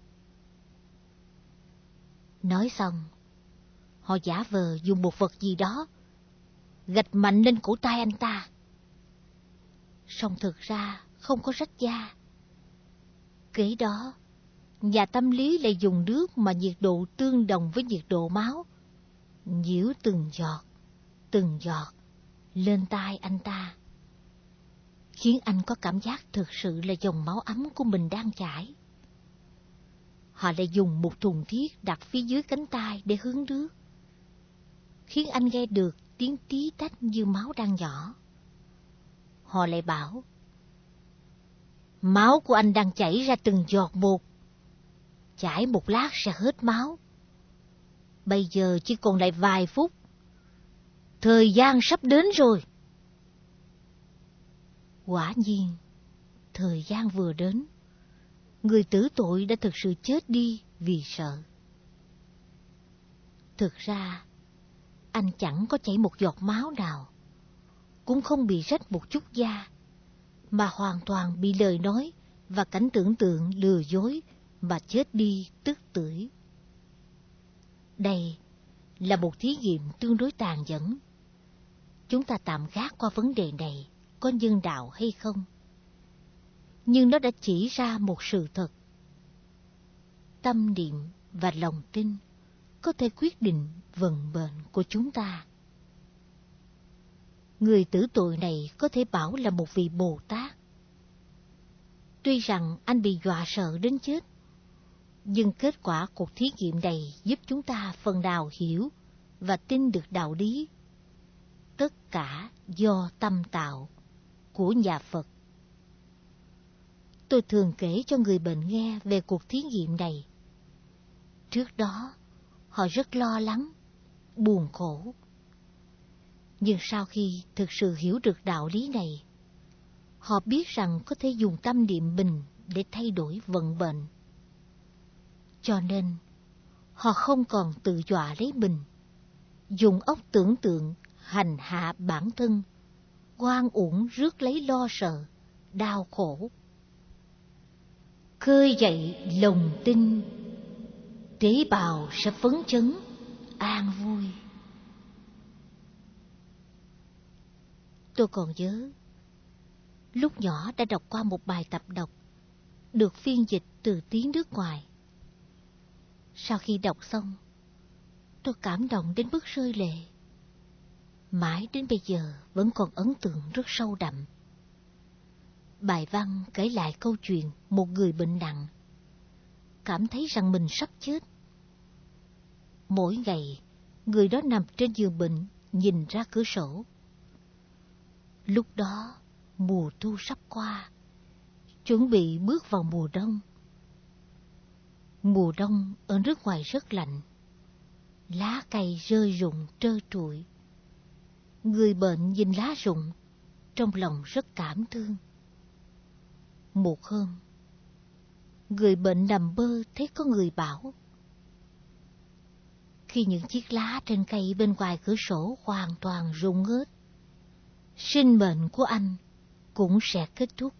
Nói xong, họ giả vờ dùng một vật gì đó gạch mạnh lên cổ tay anh ta. Song thực ra không có rách da. Kế đó, nhà tâm lý lại dùng nước mà nhiệt độ tương đồng với nhiệt độ máu, nhiễu từng giọt, từng giọt lên tai anh ta, khiến anh có cảm giác thực sự là dòng máu ấm của mình đang chảy. Họ lại dùng một thùng thiết đặt phía dưới cánh tay để hứng nước, khiến anh nghe được tiếng tí tách như máu đang nhỏ. Họ lại bảo: máu của anh đang chảy ra từng giọt một. Chảy một lát sẽ hết máu. Bây giờ chỉ còn lại vài phút. Thời gian sắp đến rồi. Quả nhiên, thời gian vừa đến. Người tử tội đã thực sự chết đi vì sợ. Thực ra, anh chẳng có chảy một giọt máu nào, cũng không bị rách một chút da, mà hoàn toàn bị lời nói và cảnh tưởng tượng lừa dối mà chết đi tức tưởi. Đây là một thí nghiệm tương đối tàn nhẫn. Chúng ta tạm gác qua vấn đề này có nhân đạo hay không. Nhưng nó đã chỉ ra một sự thật. Tâm niệm và lòng tin có thể quyết định vận mệnh của chúng ta. Người tử tội này có thể bảo là một vị Bồ Tát. Tuy rằng anh bị dọa sợ đến chết, nhưng kết quả cuộc thí nghiệm này giúp chúng ta phần nào hiểu và tin được đạo lý. Tất cả do tâm tạo của nhà Phật. Tôi thường kể cho người bệnh nghe về cuộc thí nghiệm này. Trước đó, họ rất lo lắng, buồn khổ. Nhưng sau khi thực sự hiểu được đạo lý này, họ biết rằng có thể dùng tâm niệm bình để thay đổi vận mệnh. Cho nên, họ không còn tự dọa lấy mình, dùng óc tưởng tượng hành hạ bản thân, oan uổng rước lấy lo sợ, đau khổ. Khơi dậy lòng tin, tế bào sẽ phấn chấn, an vui. Tôi còn nhớ, lúc nhỏ đã đọc qua một bài tập đọc, được phiên dịch từ tiếng nước ngoài. Sau khi đọc xong, tôi cảm động đến mức rơi lệ. Mãi đến bây giờ vẫn còn ấn tượng rất sâu đậm. Bài văn kể lại câu chuyện một người bệnh nặng, cảm thấy rằng mình sắp chết. Mỗi ngày, người đó nằm trên giường bệnh, nhìn ra cửa sổ. Lúc đó, mùa thu sắp qua, chuẩn bị bước vào mùa đông. Mùa đông ở nước ngoài rất lạnh, lá cây rơi rụng trơ trụi. Người bệnh nhìn lá rụng, trong lòng rất cảm thương. Một hôm, người bệnh nằm mơ thấy có người bảo: khi những chiếc lá trên cây bên ngoài cửa sổ hoàn toàn rụng hết, sinh mệnh của anh cũng sẽ kết thúc.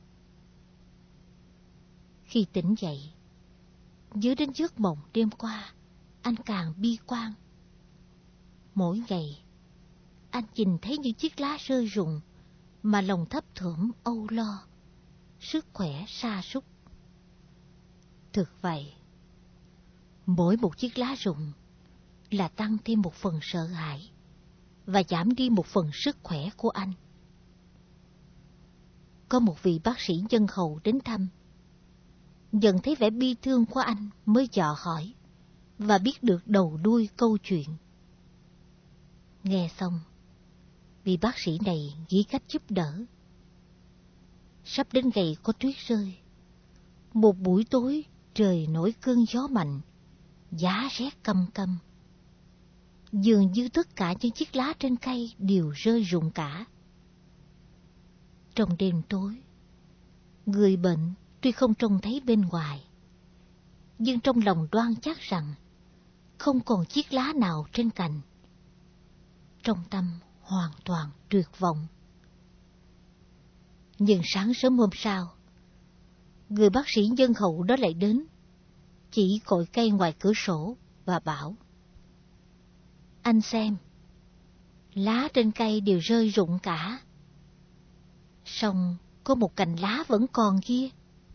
Khi tỉnh dậy, nhớ đến giấc mộng đêm qua, anh càng bi quan. Mỗi ngày, anh nhìn thấy những chiếc lá rơi rụng mà lòng thấp thỏm âu lo, sức khỏe sa sút. Thực vậy, mỗi một chiếc lá rụng là tăng thêm một phần sợ hãi và giảm đi một phần sức khỏe của anh. Có một vị bác sĩ nhân hậu đến thăm, nhận thấy vẻ bi thương của anh mới dò hỏi và biết được đầu đuôi câu chuyện. Nghe xong, vị bác sĩ này nghĩ cách giúp đỡ. Sắp đến ngày có tuyết rơi. Một buổi tối trời nổi cơn gió mạnh, giá rét căm căm. Dường như tất cả những chiếc lá trên cây đều rơi rụng cả. Trong đêm tối, người bệnh tuy không trông thấy bên ngoài, nhưng trong lòng đoan chắc rằng không còn chiếc lá nào trên cành. Trong tâm hoàn toàn tuyệt vọng. Nhưng sáng sớm hôm sau, người bác sĩ nhân hậu đó lại đến, chỉ cội cây ngoài cửa sổ và bảo: "Anh xem, lá trên cây đều rơi rụng cả. Song có một cành lá vẫn còn kia.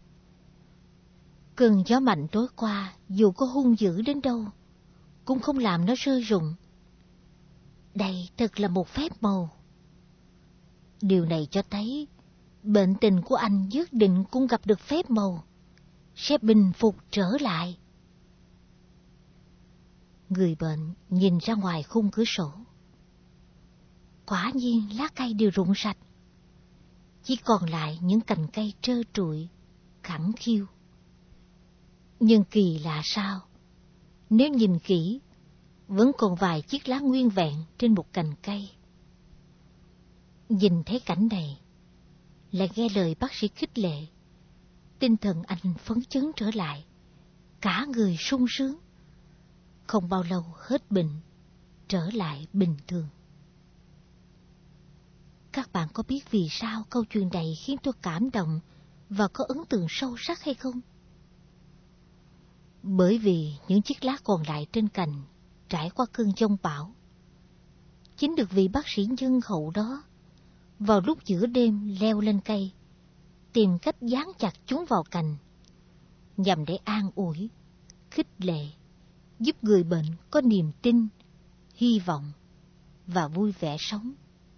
Cơn gió mạnh tối qua dù có hung dữ đến đâu, cũng không làm nó rơi rụng. Đây thật là một phép màu. Điều này cho thấy bệnh tình của anh nhất định cũng gặp được phép màu, sẽ bình phục trở lại." Người bệnh nhìn ra ngoài khung cửa sổ. Quả nhiên lá cây đều rụng sạch, chỉ còn lại những cành cây trơ trụi, khẳng khiu. Nhưng kỳ lạ sao, nếu nhìn kỹ, vẫn còn vài chiếc lá nguyên vẹn trên một cành cây. Nhìn thấy cảnh này, lại nghe lời bác sĩ khích lệ, tinh thần anh phấn chấn trở lại, cả người sung sướng. Không bao lâu hết bệnh, trở lại bình thường. Các bạn có biết vì sao câu chuyện này khiến tôi cảm động và có ấn tượng sâu sắc hay không? Bởi vì những chiếc lá còn lại trên cành trải qua cơn giông bão, chính được vị bác sĩ nhân hậu đó vào lúc giữa đêm leo lên cây, tìm cách dán chặt chúng vào cành, nhằm để an ủi, khích lệ, giúp người bệnh có niềm tin, hy vọng và vui vẻ sống.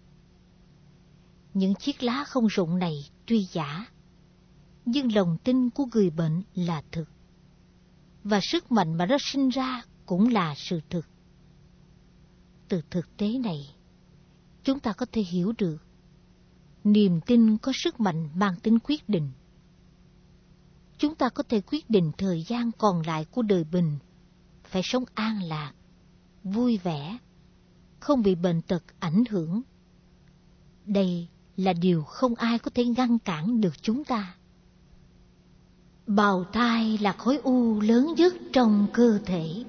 Những chiếc lá không rụng này tuy giả, nhưng lòng tin của người bệnh là thực, và sức mạnh mà nó sinh ra cũng là sự thực. Từ thực tế này, chúng ta có thể hiểu được niềm tin có sức mạnh mang tính quyết định. Chúng ta có thể quyết định thời gian còn lại của đời mình phải sống an lạc, vui vẻ, không bị bệnh tật ảnh hưởng. Đây là điều không ai có thể ngăn cản được chúng ta. Bào thai là khối u lớn nhất trong cơ thể.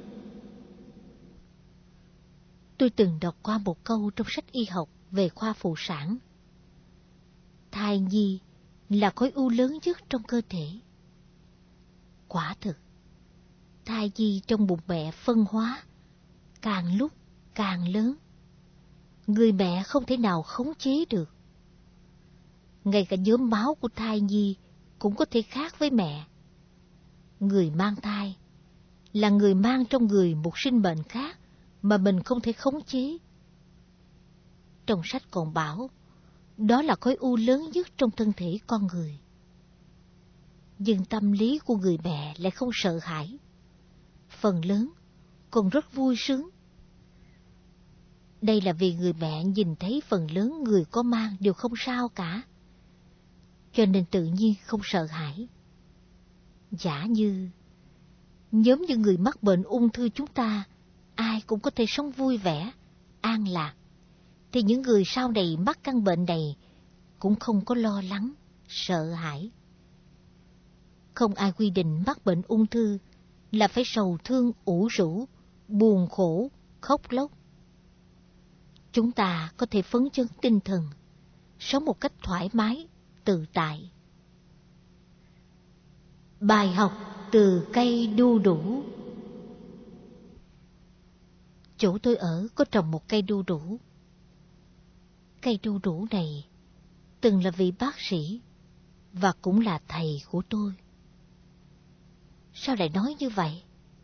Tôi từng đọc qua một câu trong sách y học về khoa phụ sản. Thai nhi là khối u lớn nhất trong cơ thể. Quả thực, thai nhi trong bụng mẹ phân hóa càng lúc càng lớn. Người mẹ không thể nào khống chế được. Ngay cả nhóm máu của thai nhi cũng có thể khác với mẹ. Người mang thai là người mang trong người một sinh mệnh khác mà mình không thể khống chế. Trong sách còn bảo, đó là khối u lớn nhất trong thân thể con người. Nhưng tâm lý của người mẹ lại không sợ hãi. Phần lớn còn rất vui sướng. Đây là vì người mẹ nhìn thấy phần lớn người có mang đều không sao cả, cho nên tự nhiên không sợ hãi. Giả như, giống như người mắc bệnh ung thư chúng ta, ai cũng có thể sống vui vẻ, an lạc, thì những người sau này mắc căn bệnh này cũng không có lo lắng, sợ hãi. Không ai quy định mắc bệnh ung thư là phải sầu thương, ủ rũ, buồn khổ, khóc lóc. Chúng ta có thể phấn chấn tinh thần, sống một cách thoải mái, tự tại. Bài học từ cây đu đủ. Chỗ tôi ở có trồng một cây đu đủ. Cây đu đủ này từng là vị bác sĩ và cũng là thầy của tôi. Sao lại nói như vậy?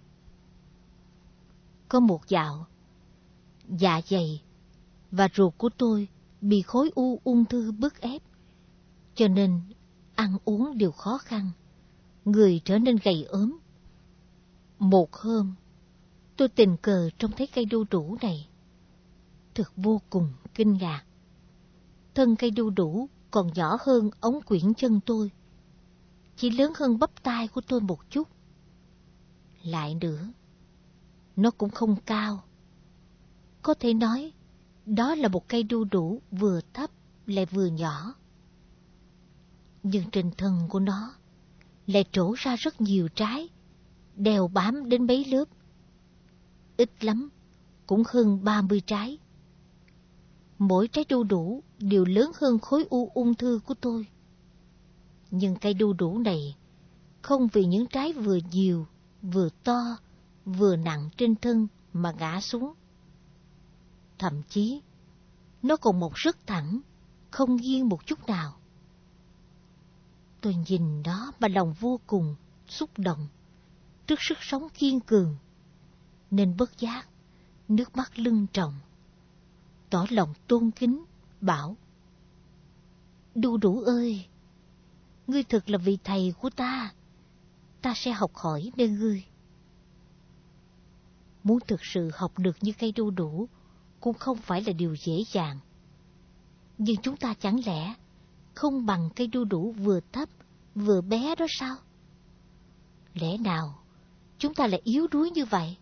Có một dạo, dạ dày và ruột của tôi bị khối u ung thư bức ép, cho nên ăn uống đều khó khăn, người trở nên gầy ốm. Một hôm, tôi tình cờ trông thấy cây đu đủ này. Thật vô cùng kinh ngạc. Thân cây đu đủ còn nhỏ hơn ống quyển chân tôi, chỉ lớn hơn bắp tay của tôi một chút. Lại nữa, nó cũng không cao. Có thể nói, đó là một cây đu đủ vừa thấp lại vừa nhỏ. Nhưng trên thân của nó lại trổ ra rất nhiều trái, đeo bám đến mấy lớp. Ít lắm, cũng hơn ba mươi trái. Mỗi trái đu đủ đều lớn hơn khối u ung thư của tôi. Nhưng cây đu đủ này không vì những trái vừa nhiều, vừa to, vừa nặng trên thân mà ngã xuống. Thậm chí, nó còn mọc rất thẳng, không nghiêng một chút nào. Tôi nhìn nó mà lòng vô cùng xúc động trước sức sống kiên cường, nên bất giác nước mắt lưng tròng, tỏ lòng tôn kính, bảo: Đu đủ ơi, ngươi thật là vị thầy của ta, ta sẽ học hỏi nơi ngươi. Muốn thực sự học được như cây đu đủ cũng không phải là điều dễ dàng. Nhưng chúng ta chẳng lẽ không bằng cây đu đủ vừa thấp vừa bé đó sao? Lẽ nào chúng ta lại yếu đuối như vậy?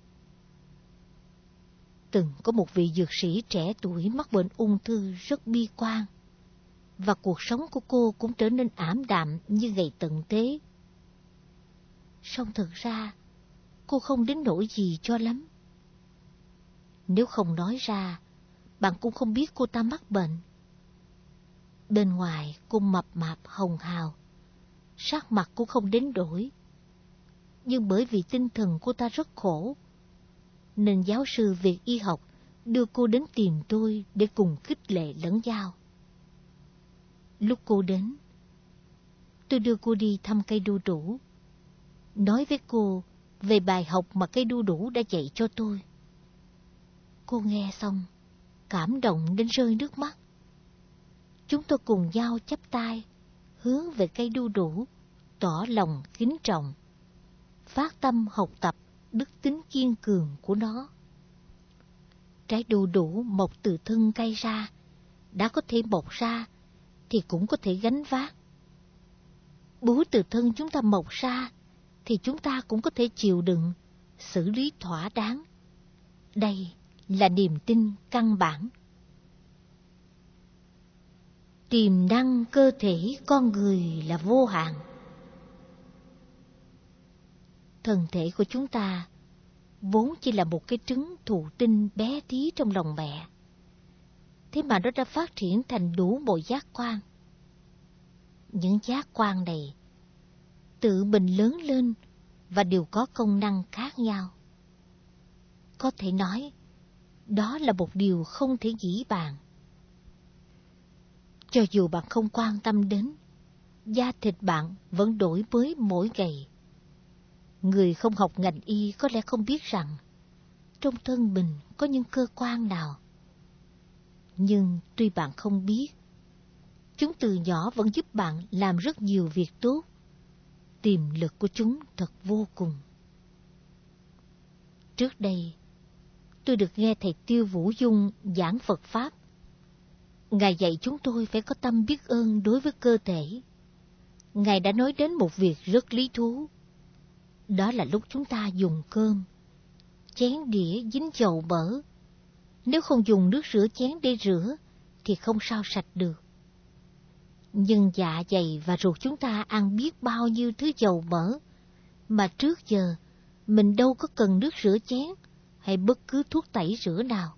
Từng có một vị dược sĩ trẻ tuổi mắc bệnh ung thư rất bi quan, và cuộc sống của cô cũng trở nên ảm đạm như ngày tận thế. Song thực ra, cô không đến nỗi gì cho lắm. Nếu không nói ra, bạn cũng không biết cô ta mắc bệnh. Bên ngoài cô mập mạp hồng hào, sắc mặt cũng không đến đổi. Nhưng bởi vì tinh thần cô ta rất khổ, nên giáo sư Việt y học đưa cô đến tìm tôi để cùng khích lệ lẫn nhau. Lúc cô đến, tôi đưa cô đi thăm cây đu đủ, nói với cô về bài học mà cây đu đủ đã dạy cho tôi. Cô nghe xong, cảm động đến rơi nước mắt. Chúng tôi cùng nhau chắp tay, hướng về cây đu đủ, tỏ lòng kính trọng, phát tâm học tập đức tính kiên cường của nó. Trái đu đủ mọc từ thân cây ra, đã có thể mọc ra, thì cũng có thể gánh vác. Bú từ thân chúng ta mọc ra, thì chúng ta cũng có thể chịu đựng, xử lý thỏa đáng. Đây là niềm tin căn bản. Tiềm năng cơ thể con người là vô hạn. Thân thể của chúng ta vốn chỉ là một cái trứng thụ tinh bé tí trong lòng mẹ. Thế mà nó đã phát triển thành đủ mọi giác quan. Những giác quan này tự mình lớn lên và đều có công năng khác nhau. Có thể nói, đó là một điều không thể nghĩ bàn. Cho dù bạn không quan tâm đến, da thịt bạn vẫn đổi mới mỗi ngày. Người không học ngành y có lẽ không biết rằng trong thân mình có những cơ quan nào. Nhưng tuy bạn không biết, chúng từ nhỏ vẫn giúp bạn làm rất nhiều việc tốt. Tiềm lực của chúng thật vô cùng. Trước đây, tôi được nghe thầy Tiêu Vũ Dung giảng Phật Pháp. Ngài dạy chúng tôi phải có tâm biết ơn đối với cơ thể. Ngài đã nói đến một việc rất lý thú. Đó là lúc chúng ta dùng cơm, chén đĩa dính dầu mỡ. Nếu không dùng nước rửa chén để rửa, thì không sao sạch được. Nhưng dạ dày và ruột chúng ta ăn biết bao nhiêu thứ dầu mỡ, mà trước giờ mình đâu có cần nước rửa chén hay bất cứ thuốc tẩy rửa nào.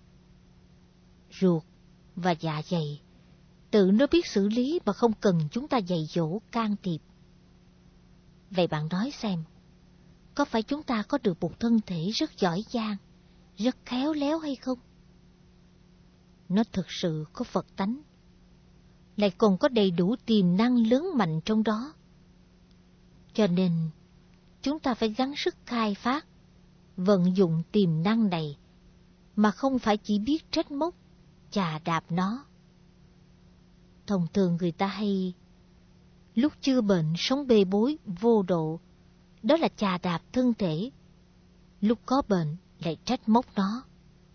Ruột và dạ dày tự nó biết xử lý mà không cần chúng ta dạy dỗ can thiệp. Vậy bạn nói xem, có phải chúng ta có được một thân thể rất giỏi giang, rất khéo léo hay không? Nó thực sự có Phật tánh, lại còn có đầy đủ tiềm năng lớn mạnh trong đó. Cho nên, chúng ta phải gắng sức khai phát, vận dụng tiềm năng này, mà không phải chỉ biết trách móc, chà đạp nó. Thông thường người ta hay, lúc chưa bệnh sống bê bối, vô độ, đó là chà đạp thân thể. Lúc có bệnh lại trách móc nó.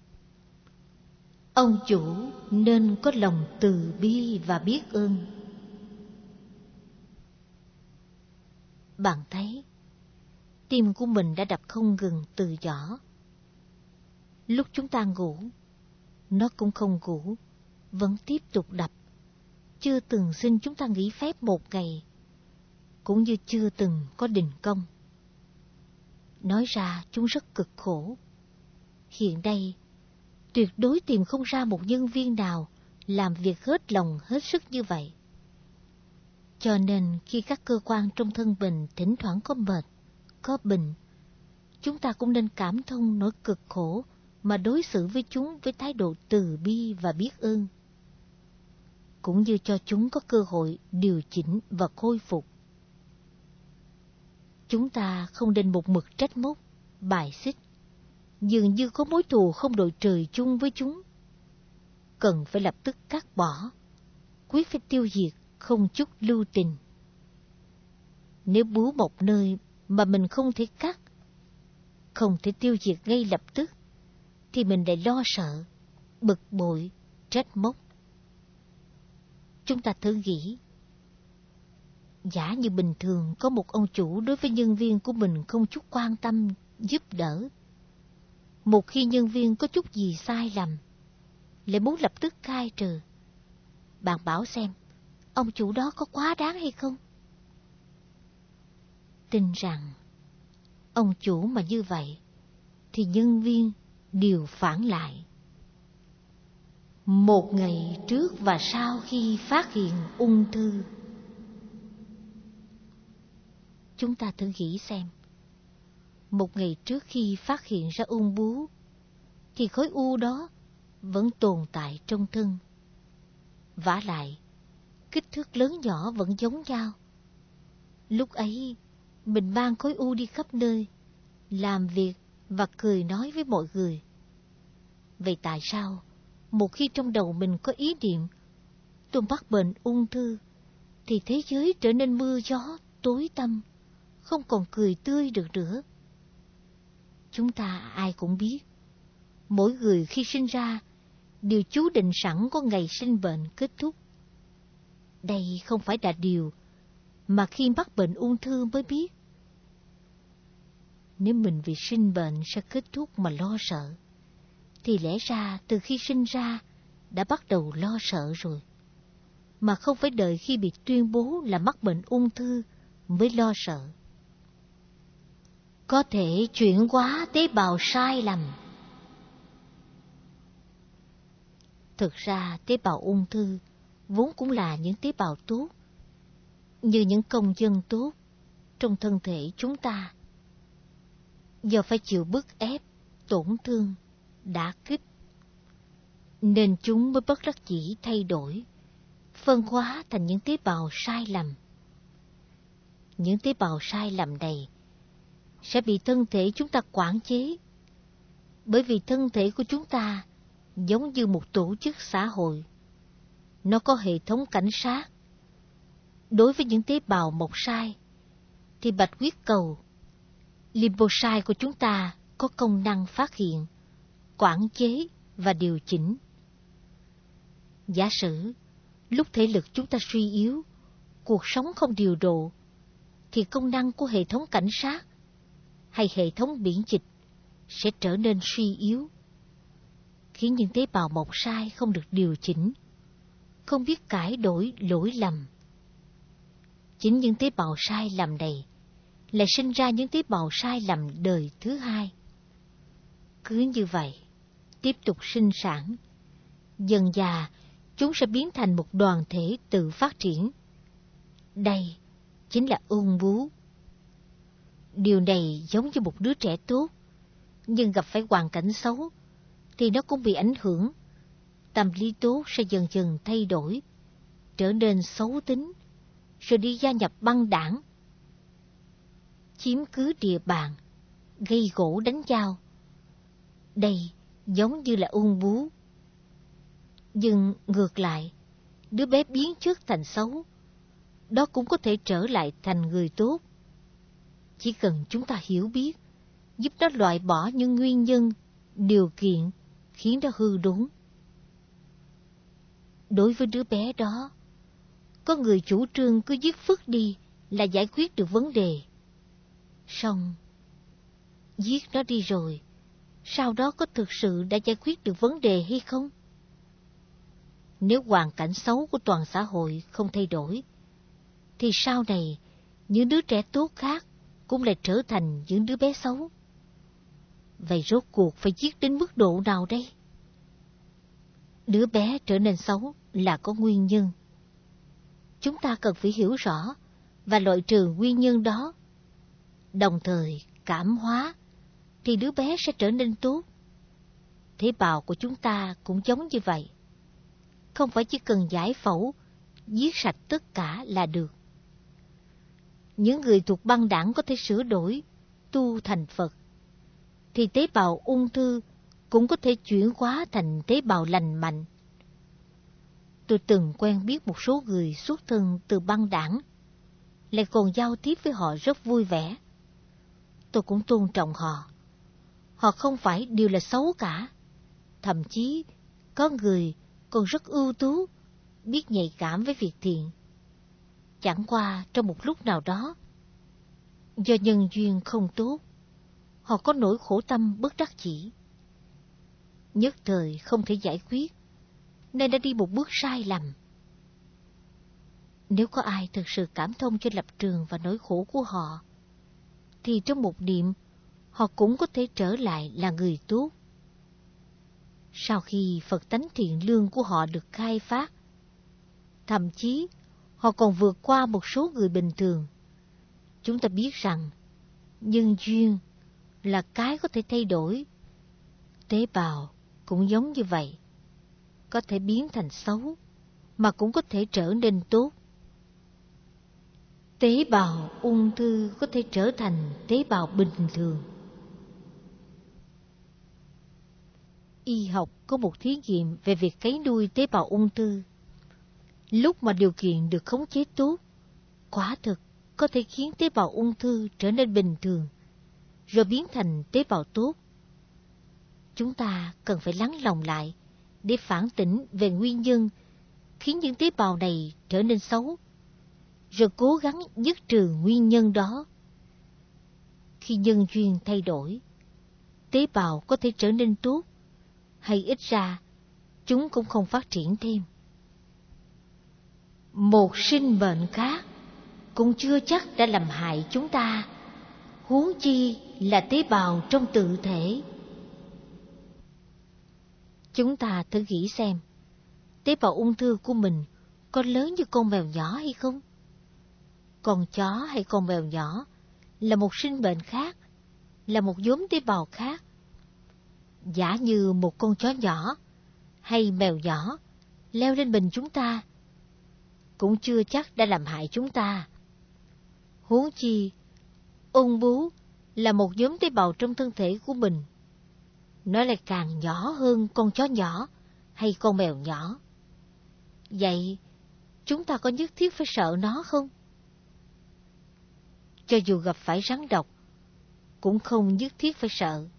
Ông chủ nên có lòng từ bi và biết ơn. Bạn thấy, tim của mình đã đập không ngừng từ nhỏ. Lúc chúng ta ngủ, nó cũng không ngủ, vẫn tiếp tục đập. Chưa từng xin chúng ta nghỉ phép một ngày, cũng như chưa từng có đình công. Nói ra chúng rất cực khổ. Hiện nay, tuyệt đối tìm không ra một nhân viên nào làm việc hết lòng hết sức như vậy. Cho nên khi các cơ quan trong thân mình thỉnh thoảng có mệt, có bệnh, chúng ta cũng nên cảm thông nỗi cực khổ mà đối xử với chúng với thái độ từ bi và biết ơn, cũng như cho chúng có cơ hội điều chỉnh và khôi phục. Chúng ta không nên một mực trách móc, bài xích, dường như có mối thù không đội trời chung với chúng. Cần phải lập tức cắt bỏ, quyết phải tiêu diệt, không chút lưu tình. Nếu búa một nơi mà mình không thể cắt, không thể tiêu diệt ngay lập tức, thì mình lại lo sợ, bực bội, trách móc. Chúng ta thử nghĩ, giả như bình thường có một ông chủ đối với nhân viên của mình không chút quan tâm, giúp đỡ. Một khi nhân viên có chút gì sai lầm, lại muốn lập tức khai trừ. Bạn bảo xem, ông chủ đó có quá đáng hay không? Tin rằng, ông chủ mà như vậy, thì nhân viên đều phản lại. Một ngày trước và sau khi phát hiện ung thư. Chúng ta thử nghĩ xem, một ngày trước khi phát hiện ra ung bướu, thì khối u đó vẫn tồn tại trong thân. Vả lại, kích thước lớn nhỏ vẫn giống nhau. Lúc ấy, mình mang khối u đi khắp nơi, làm việc và cười nói với mọi người. Vậy tại sao, một khi trong đầu mình có ý niệm tôi mắc bệnh ung thư, thì thế giới trở nên mưa gió, tối tăm, không còn cười tươi được nữa? Chúng ta ai cũng biết, mỗi người khi sinh ra đều chú định sẵn có ngày sinh bệnh kết thúc. Đây không phải là điều mà khi mắc bệnh ung thư mới biết. Nếu mình vì sinh bệnh sẽ kết thúc mà lo sợ, thì lẽ ra từ khi sinh ra đã bắt đầu lo sợ rồi, mà không phải đợi khi bị tuyên bố là mắc bệnh ung thư mới lo sợ. Có thể chuyển hóa tế bào sai lầm. Thực ra tế bào ung thư vốn cũng là những tế bào tốt, như những công dân tốt trong thân thể chúng ta. Do phải chịu bức ép, tổn thương, đả kích, nên chúng mới bất đắc dĩ thay đổi, phân hóa thành những tế bào sai lầm. Những tế bào sai lầm này sẽ bị thân thể chúng ta quản chế, bởi vì thân thể của chúng ta giống như một tổ chức xã hội. Nó có hệ thống cảnh sát. Đối với những tế bào mọc sai, thì bạch huyết cầu, lymphocyte của chúng ta có công năng phát hiện, quản chế và điều chỉnh. Giả sử, lúc thể lực chúng ta suy yếu, cuộc sống không điều độ, thì công năng của hệ thống cảnh sát hay hệ thống miễn dịch sẽ trở nên suy yếu, khiến những tế bào mọc sai không được điều chỉnh, không biết cải đổi lỗi lầm. Chính những tế bào sai lầm này lại sinh ra những tế bào sai lầm đời thứ hai. Cứ như vậy, tiếp tục sinh sản. Dần dà, chúng sẽ biến thành một đoàn thể tự phát triển. Đây chính là ung bướu. Điều này giống như một đứa trẻ tốt, nhưng gặp phải hoàn cảnh xấu, thì nó cũng bị ảnh hưởng. Tâm lý tốt sẽ dần dần thay đổi, trở nên xấu tính, rồi đi gia nhập băng đảng, chiếm cứ địa bàn, gây gổ đánh nhau. Đây giống như là ung bướu. Nhưng ngược lại, đứa bé biến chất thành xấu, đó cũng có thể trở lại thành người tốt. Chỉ cần chúng ta hiểu biết, giúp nó loại bỏ những nguyên nhân, điều kiện khiến nó hư đốn. Đối với đứa bé đó, có người chủ trương cứ giết phức đi là giải quyết được vấn đề. Xong, giết nó đi rồi, sau đó có thực sự đã giải quyết được vấn đề hay không? Nếu hoàn cảnh xấu của toàn xã hội không thay đổi, thì sau này những đứa trẻ tốt khác cũng lại trở thành những đứa bé xấu. Vậy rốt cuộc phải giết đến mức độ nào đây? Đứa bé trở nên xấu là có nguyên nhân. Chúng ta cần phải hiểu rõ và loại trừ nguyên nhân đó. Đồng thời cảm hóa thì đứa bé sẽ trở nên tốt. Tế bào của chúng ta cũng giống như vậy. Không phải chỉ cần giải phẫu, giết sạch tất cả là được. Những người thuộc băng đảng có thể sửa đổi, tu thành Phật, thì tế bào ung thư cũng có thể chuyển hóa thành tế bào lành mạnh. Tôi từng quen biết một số người xuất thân từ băng đảng, lại còn giao tiếp với họ rất vui vẻ. Tôi cũng tôn trọng họ. Họ không phải đều là xấu cả. Thậm chí, có người còn rất ưu tú, biết nhạy cảm với việc thiện. Chẳng qua trong một lúc nào đó, do nhân duyên không tốt, họ có nỗi khổ tâm bất đắc chỉ. Nhất thời không thể giải quyết, nên đã đi một bước sai lầm. Nếu có ai thực sự cảm thông cho lập trường và nỗi khổ của họ, thì trong một niệm, họ cũng có thể trở lại là người tốt. Sau khi Phật tánh thiện lương của họ được khai phát, thậm chí họ còn vượt qua một số người bình thường. Chúng ta biết rằng, nhân duyên là cái có thể thay đổi. Tế bào cũng giống như vậy. Có thể biến thành xấu, mà cũng có thể trở nên tốt. Tế bào ung thư có thể trở thành tế bào bình thường. Y học có một thí nghiệm về việc cấy nuôi tế bào ung thư. Lúc mà điều kiện được khống chế tốt, quả thực có thể khiến tế bào ung thư trở nên bình thường, rồi biến thành tế bào tốt. Chúng ta cần phải lắng lòng lại để phản tỉnh về nguyên nhân khiến những tế bào này trở nên xấu, rồi cố gắng dứt trừ nguyên nhân đó. Khi nhân duyên thay đổi, tế bào có thể trở nên tốt, hay ít ra chúng cũng không phát triển thêm. Một sinh bệnh khác cũng chưa chắc đã làm hại chúng ta, huống chi là tế bào trong tự thể. Chúng ta thử nghĩ xem, tế bào ung thư của mình có lớn như con mèo nhỏ hay không? Con chó hay con mèo nhỏ là một sinh bệnh khác, là một nhóm tế bào khác. Giả như một con chó nhỏ hay mèo nhỏ leo lên mình chúng ta, cũng chưa chắc đã làm hại chúng ta. Huống chi, ung bướu là một nhóm tế bào trong thân thể của mình. Nó lại càng nhỏ hơn con chó nhỏ hay con mèo nhỏ. Vậy, chúng ta có nhất thiết phải sợ nó không? Cho dù gặp phải rắn độc, cũng không nhất thiết phải sợ.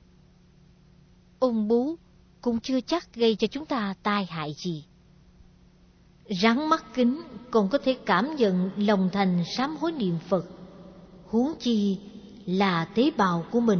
Ung bướu cũng chưa chắc gây cho chúng ta tai hại gì. Rắn mắt kính còn có thể cảm nhận lòng thành sám hối niệm Phật, huống chi là tế bào của mình.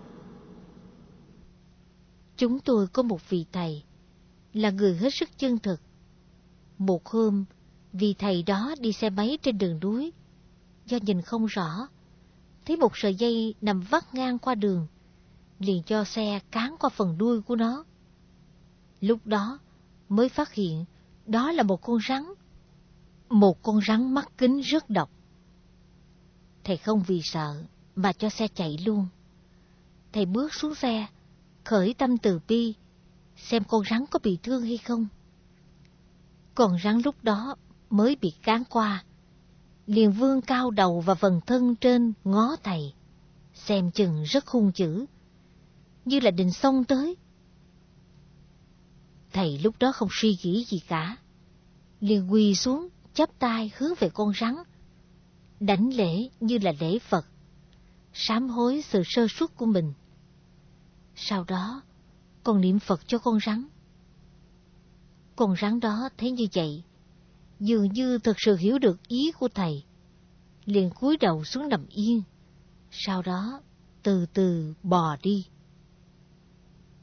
Chúng tôi có một vị thầy, là người hết sức chân thực. Một hôm, vị thầy đó đi xe máy trên đường núi, do nhìn không rõ, thấy một sợi dây nằm vắt ngang qua đường, liền cho xe cán qua phần đuôi của nó. Lúc đó mới phát hiện đó là một con rắn, một con rắn mắt kính rất độc. Thầy không vì sợ mà cho xe chạy luôn. Thầy bước xuống xe, khởi tâm từ bi, xem con rắn có bị thương hay không. Con rắn lúc đó mới bị cán qua, liền vươn cao đầu và phần thân trên ngó thầy, xem chừng rất hung dữ, như là định xông tới. Thầy lúc đó không suy nghĩ gì cả, liền quỳ xuống chắp tay hướng về con rắn, đảnh lễ như là lễ Phật, sám hối sự sơ suất của mình. Sau đó, còn niệm Phật cho con rắn. Con rắn đó thấy như vậy, dường như thật sự hiểu được ý của thầy, liền cúi đầu xuống nằm yên, sau đó từ từ bò đi.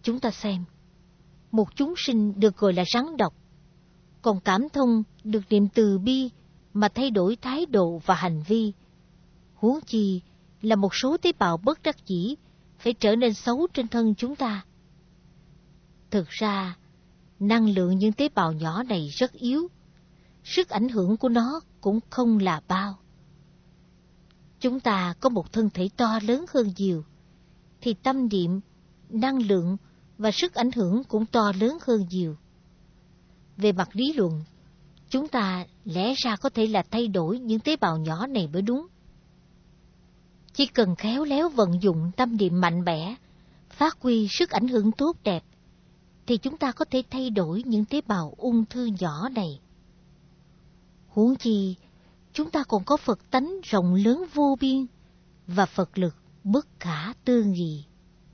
Chúng ta xem, một chúng sinh được gọi là rắn độc, còn cảm thông được niệm từ bi mà thay đổi thái độ và hành vi. Huống chi là một số tế bào bất đắc dĩ phải trở nên xấu trên thân chúng ta. Thực ra, năng lượng những tế bào nhỏ này rất yếu, sức ảnh hưởng của nó cũng không là bao. Chúng ta có một thân thể to lớn hơn nhiều, thì tâm niệm, năng lượng và sức ảnh hưởng cũng to lớn hơn nhiều. Về mặt lý luận, chúng ta lẽ ra có thể là thay đổi những tế bào nhỏ này mới đúng. Chỉ cần khéo léo vận dụng tâm niệm mạnh mẽ, phát huy sức ảnh hưởng tốt đẹp, thì chúng ta có thể thay đổi những tế bào ung thư nhỏ này. Huống chi, chúng ta còn có Phật tánh rộng lớn vô biên và Phật lực bất khả tư nghị.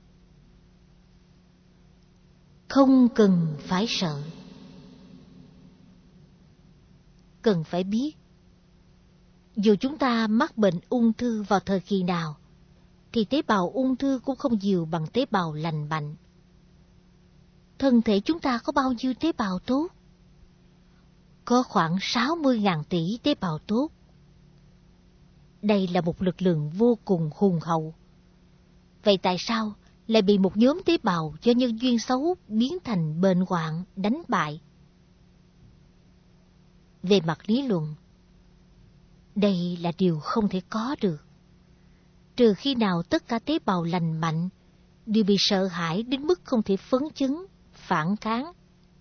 Không cần phải sợ. Cần phải biết, dù chúng ta mắc bệnh ung thư vào thời kỳ nào, thì tế bào ung thư cũng không nhiều bằng tế bào lành mạnh. Thân thể chúng ta có bao nhiêu tế bào tốt? Có khoảng sáu mươi nghìn tỷ tế bào tốt. Đây là một lực lượng vô cùng hùng hậu. Vậy tại sao lại bị một nhóm tế bào do nhân duyên xấu biến thành bệnh hoạn, đánh bại? Về mặt lý luận, đây là điều không thể có được, trừ khi nào tất cả tế bào lành mạnh đều bị sợ hãi đến mức không thể phấn chấn, phản kháng.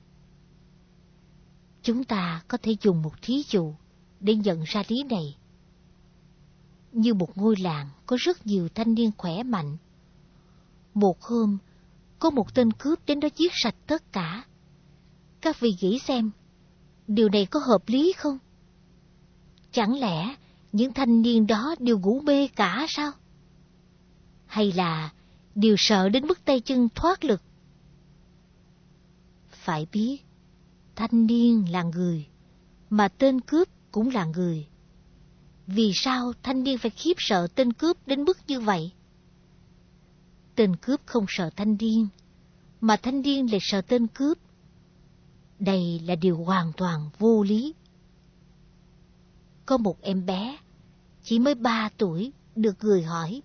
Chúng ta có thể dùng một thí dụ để nhận ra lý này. Như một ngôi làng có rất nhiều thanh niên khỏe mạnh. Một hôm, có một tên cướp đến đó giết sạch tất cả. Các vị nghĩ xem, điều này có hợp lý không? Chẳng lẽ những thanh niên đó đều ngủ mê cả sao? Hay là đều sợ đến mức tay chân thoát lực? Phải biết, thanh niên là người, mà tên cướp cũng là người. Vì sao thanh niên phải khiếp sợ tên cướp đến mức như vậy? Tên cướp không sợ thanh niên, mà thanh niên lại sợ tên cướp. Đây là điều hoàn toàn vô lý. Có một em bé, chỉ mới ba tuổi, được người hỏi: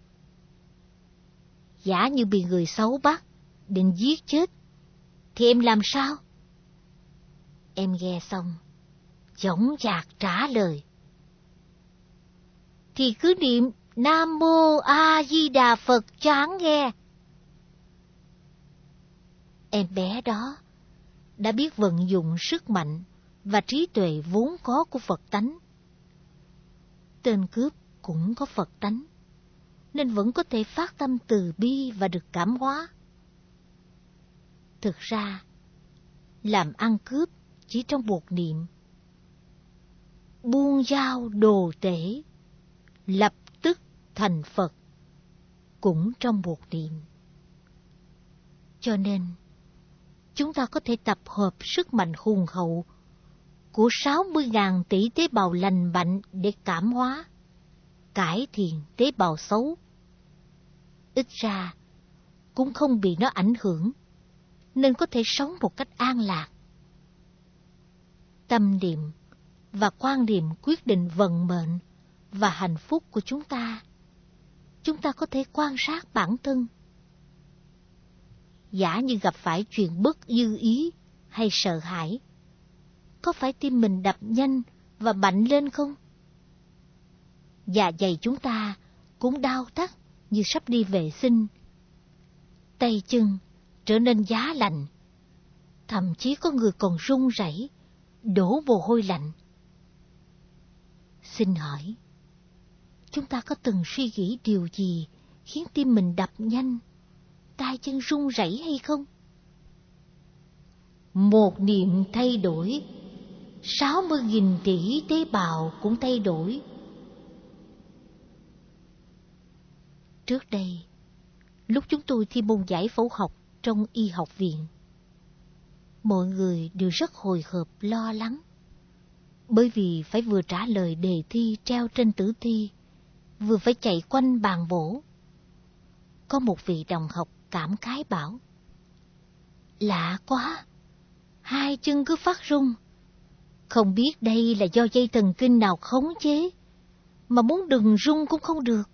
giả như bị người xấu bắt, định giết chết, thì em làm sao? Em nghe xong, dõng dạc trả lời: thì cứ niệm Nam Mô A Di Đà Phật cho hắn nghe. Em bé đó đã biết vận dụng sức mạnh và trí tuệ vốn có của Phật tánh. Tên cướp cũng có Phật tánh, nên vẫn có thể phát tâm từ bi và được cảm hóa. Thực ra, làm ăn cướp chỉ trong một niệm: buông dao đồ tể, lập tức thành Phật, cũng trong một niệm. Cho nên, chúng ta có thể tập hợp sức mạnh hùng hậu của sáu mươi nghìn tỷ tế bào lành mạnh để cảm hóa, cải thiện tế bào xấu. Ít ra, cũng không bị nó ảnh hưởng, nên có thể sống một cách an lạc. Tâm niệm và quan niệm quyết định vận mệnh và hạnh phúc của chúng ta. Chúng ta có thể quan sát bản thân. Giả như gặp phải chuyện bất như ý hay sợ hãi, có phải tim mình đập nhanh và mạnh lên không? Dạ dày chúng ta cũng đau thắt như sắp đi vệ sinh. Tay chân trở nên giá lạnh. Thậm chí có người còn run rẩy, đổ mồ hôi lạnh. Xin hỏi, chúng ta có từng suy nghĩ điều gì khiến tim mình đập nhanh, tay chân run rẩy hay không? Một niệm thay đổi, sáu mươi nghìn tỷ tế bào cũng thay đổi. Trước đây, lúc chúng tôi thi môn giải phẫu học trong y học viện, mọi người đều rất hồi hộp lo lắng, bởi vì phải vừa trả lời đề thi treo trên tử thi, vừa phải chạy quanh bàn mổ. Có một vị đồng học cảm khái bảo: Lạ quá, hai chân cứ phát run. Không biết đây là do dây thần kinh nào khống chế, mà muốn đừng run cũng không được.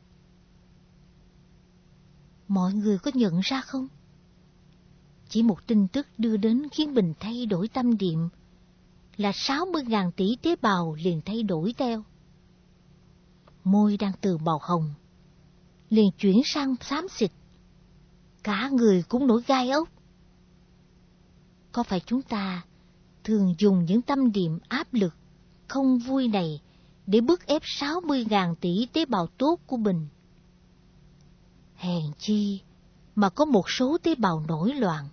Mọi người có nhận ra không? Chỉ một tin tức đưa đến khiến mình thay đổi tâm niệm là sáu mươi nghìn tỷ tế bào liền thay đổi theo. Môi đang từ màu hồng liền chuyển sang xám xịt, cả người cũng nổi gai ốc. Có phải chúng ta thường dùng những tâm niệm áp lực, không vui này để bức ép sáu mươi nghìn tỷ tế bào tốt của mình? Hèn chi mà có một số tế bào nổi loạn.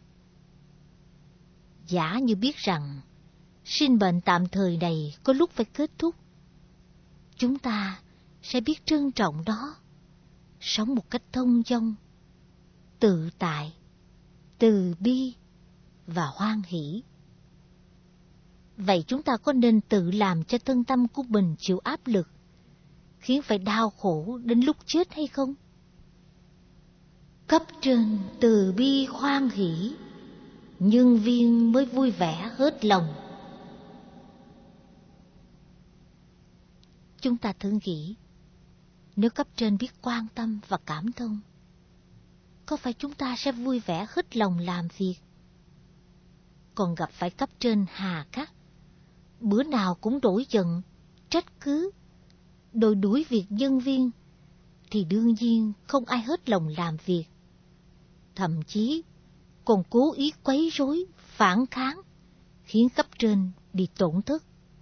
Giả như biết rằng sinh mệnh tạm thời này có lúc phải kết thúc, chúng ta sẽ biết trân trọng đó, sống một cách thông dong, tự tại, từ bi và hoan hỷ. Vậy chúng ta có nên tự làm cho thân tâm của mình chịu áp lực, khiến phải đau khổ đến lúc chết hay không? Cấp trên từ bi hoan hỷ, nhân viên mới vui vẻ hết lòng. Chúng ta thử nghĩ, nếu cấp trên biết quan tâm và cảm thông, có phải chúng ta sẽ vui vẻ hết lòng làm việc? Còn gặp phải cấp trên hà khắc, bữa nào cũng đổi giận, trách cứ, đòi đuổi việc nhân viên, thì đương nhiên không ai hết lòng làm việc. Thậm chí còn cố ý quấy rối, phản kháng, khiến cấp trên bị tổn thất.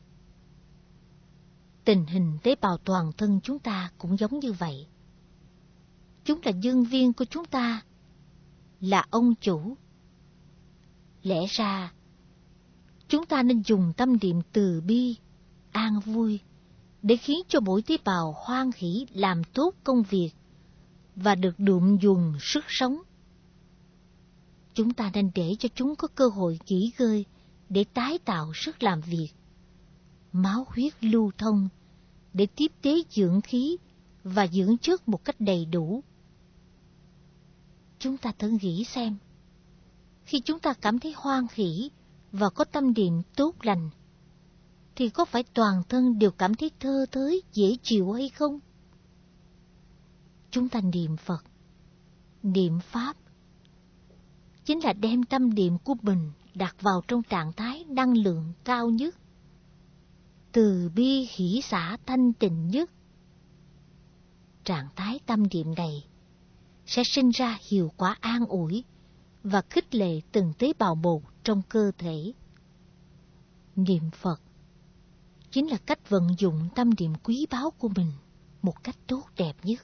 Tình hình tế bào toàn thân chúng ta cũng giống như vậy. Chúng là nhân viên của chúng ta, là ông chủ. Lẽ ra, chúng ta nên dùng tâm niệm từ bi, an vui, để khiến cho mỗi tế bào hoan hỷ làm tốt công việc và được đượm dùng sức sống. Chúng ta nên để cho chúng có cơ hội nghỉ ngơi để tái tạo sức làm việc, máu huyết lưu thông để tiếp tế dưỡng khí và dưỡng chất một cách đầy đủ. Chúng ta thử nghĩ xem, khi chúng ta cảm thấy hoan hỷ và có tâm niệm tốt lành, thì có phải toàn thân đều cảm thấy thơ thới, dễ chịu hay không? Chúng ta niệm Phật, niệm Pháp, chính là đem tâm niệm của mình đặt vào trong trạng thái năng lượng cao nhất, từ bi hỷ xả thanh tịnh nhất. Trạng thái tâm niệm này sẽ sinh ra hiệu quả an ủi và khích lệ từng tế bào một trong cơ thể. Niệm Phật chính là cách vận dụng tâm niệm quý báu của mình một cách tốt đẹp nhất.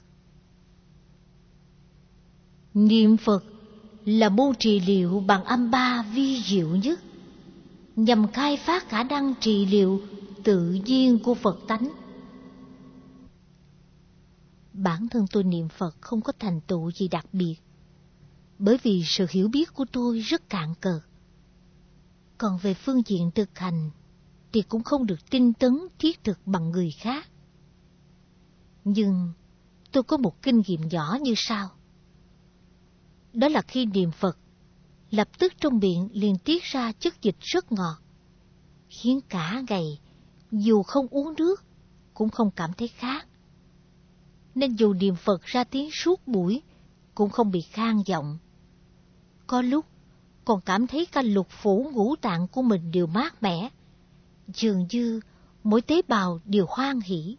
Niệm Phật là môn trị liệu bằng âm ba vi diệu nhất, nhằm khai phát khả năng trị liệu tự nhiên của Phật tánh. Bản thân tôi niệm Phật không có thành tựu gì đặc biệt, bởi vì sự hiểu biết của tôi rất cạn cợt. Còn về phương diện thực hành thì cũng không được tinh tấn thiết thực bằng người khác. Nhưng tôi có một kinh nghiệm nhỏ như sau. Đó là khi niệm Phật, lập tức trong miệng liền tiết ra chất dịch rất ngọt, khiến cả ngày dù không uống nước cũng không cảm thấy khát. Nên dù niệm Phật ra tiếng suốt buổi cũng không bị khan giọng. Có lúc còn cảm thấy cả lục phủ ngũ tạng của mình đều mát mẻ, dường như mỗi tế bào đều hoan hỷ.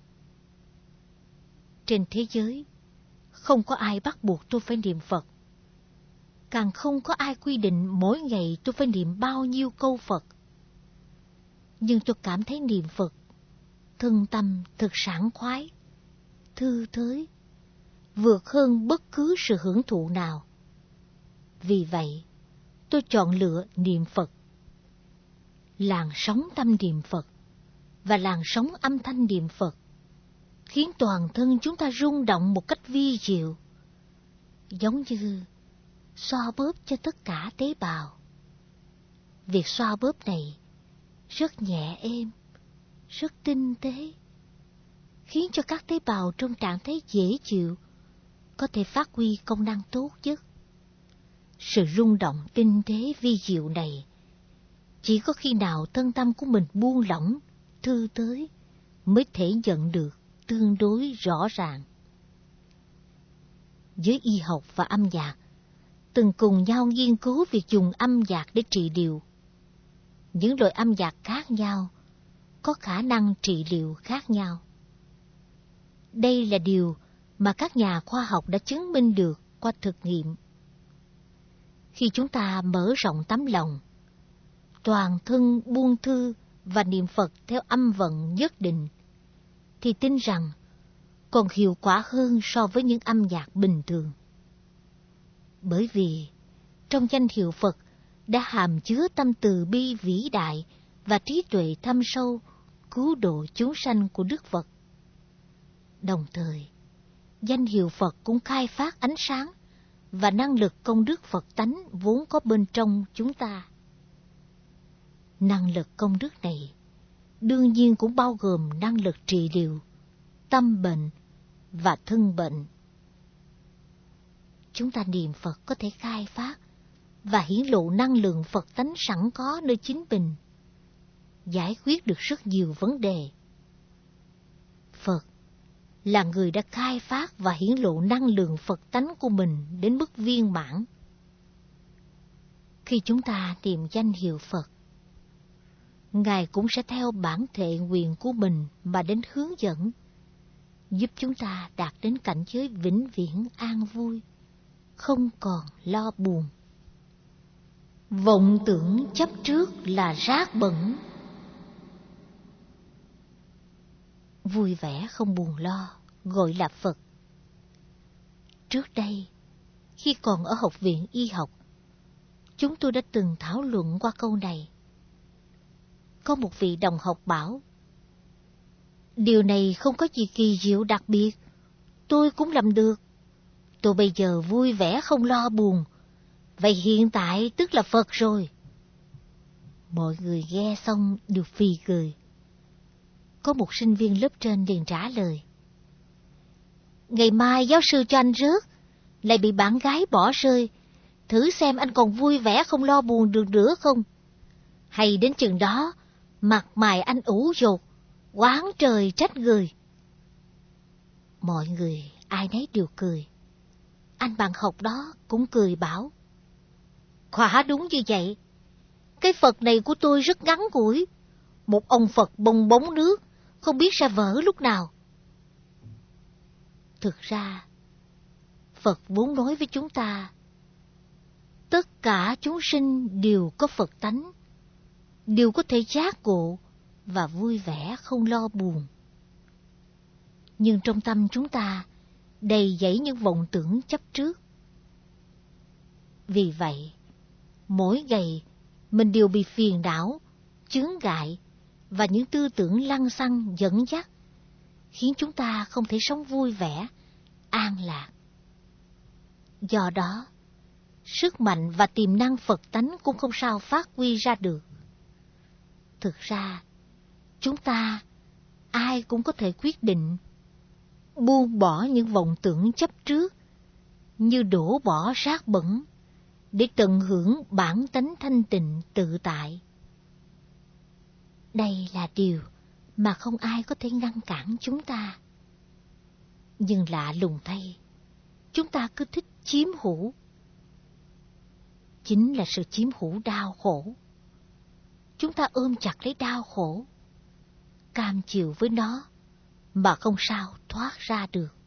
Trên thế giới, không có ai bắt buộc tôi phải niệm Phật. Càng không có ai quy định mỗi ngày tôi phải niệm bao nhiêu câu Phật. Nhưng tôi cảm thấy niệm Phật, thân tâm thật sảng khoái, thư thới, vượt hơn bất cứ sự hưởng thụ nào. Vì vậy, tôi chọn lựa niệm Phật. Làn sóng tâm niệm Phật và làn sóng âm thanh niệm Phật khiến toàn thân chúng ta rung động một cách vi diệu, giống như xoa bóp cho tất cả tế bào. Việc xoa bóp này rất nhẹ êm, rất tinh tế, khiến cho các tế bào trong trạng thái dễ chịu có thể phát huy công năng tốt nhất. Sự rung động tinh tế vi diệu này, chỉ có khi nào thân tâm của mình buông lỏng, thư tới, mới thể nhận được tương đối rõ ràng. Giới y học và âm nhạc từng cùng nhau nghiên cứu việc dùng âm nhạc để trị liệu. Những loại âm nhạc khác nhau có khả năng trị liệu khác nhau. Đây là điều mà các nhà khoa học đã chứng minh được qua thực nghiệm. Khi chúng ta mở rộng tấm lòng, toàn thân buông thư và niệm Phật theo âm vận nhất định, thì tin rằng còn hiệu quả hơn so với những âm nhạc bình thường. Bởi vì trong danh hiệu Phật đã hàm chứa tâm từ bi vĩ đại và trí tuệ thâm sâu cứu độ chúng sanh của Đức Phật. Đồng thời, danh hiệu Phật cũng khai phát ánh sáng và năng lực công đức Phật tánh vốn có bên trong chúng ta. Năng lực công đức này đương nhiên cũng bao gồm năng lực trị liệu, tâm bệnh và thân bệnh. Chúng ta niệm Phật có thể khai phát và hiển lộ năng lượng Phật tánh sẵn có nơi chính mình, giải quyết được rất nhiều vấn đề. Phật là người đã khai phát và hiển lộ năng lượng Phật tánh của mình đến mức viên mãn. Khi chúng ta niệm danh hiệu Phật, Ngài cũng sẽ theo bản thệ nguyện của mình mà đến hướng dẫn, giúp chúng ta đạt đến cảnh giới vĩnh viễn an vui, không còn lo buồn. Vọng tưởng chấp trước là rác bẩn. Vui vẻ không buồn lo gọi là Phật. Trước đây, khi còn ở học viện y học, chúng tôi đã từng thảo luận qua câu này. Có một vị đồng học bảo, điều này không có gì kỳ diệu đặc biệt, tôi cũng làm được. Tôi bây giờ vui vẻ không lo buồn, vậy hiện tại tức là Phật rồi. Mọi người nghe xong đều phì cười. Có một sinh viên lớp trên liền trả lời, ngày mai giáo sư cho anh rớt, lại bị bạn gái bỏ rơi, thử xem anh còn vui vẻ không lo buồn được nữa không? Hay đến chừng đó, mặt mày anh ủ dột, oán trời trách người. Mọi người ai nấy đều cười. Anh bạn học đó cũng cười bảo, quả đúng như vậy. Cái Phật này của tôi rất ngắn ngủi, một ông Phật bong bóng nước, không biết sẽ vỡ lúc nào. Thực ra, Phật vốn nói với chúng ta, tất cả chúng sinh đều có Phật tánh, đều có thể giác ngộ và vui vẻ không lo buồn. Nhưng trong tâm chúng ta đầy dẫy những vọng tưởng chấp trước. Vì vậy, mỗi ngày mình đều bị phiền não, chướng ngại và những tư tưởng lăng xăng dẫn dắt, khiến chúng ta không thể sống vui vẻ, an lạc. Do đó, sức mạnh và tiềm năng Phật tánh cũng không sao phát huy ra được. Thực ra, chúng ta ai cũng có thể quyết định buông bỏ những vọng tưởng chấp trước, như đổ bỏ rác bẩn, để tận hưởng bản tánh thanh tịnh tự tại. Đây là điều mà không ai có thể ngăn cản chúng ta. Nhưng lạ lùng thay, chúng ta cứ thích chiếm hữu. Chính là sự chiếm hữu đau khổ. Chúng ta ôm chặt lấy đau khổ, cam chịu với nó mà không sao thoát ra được.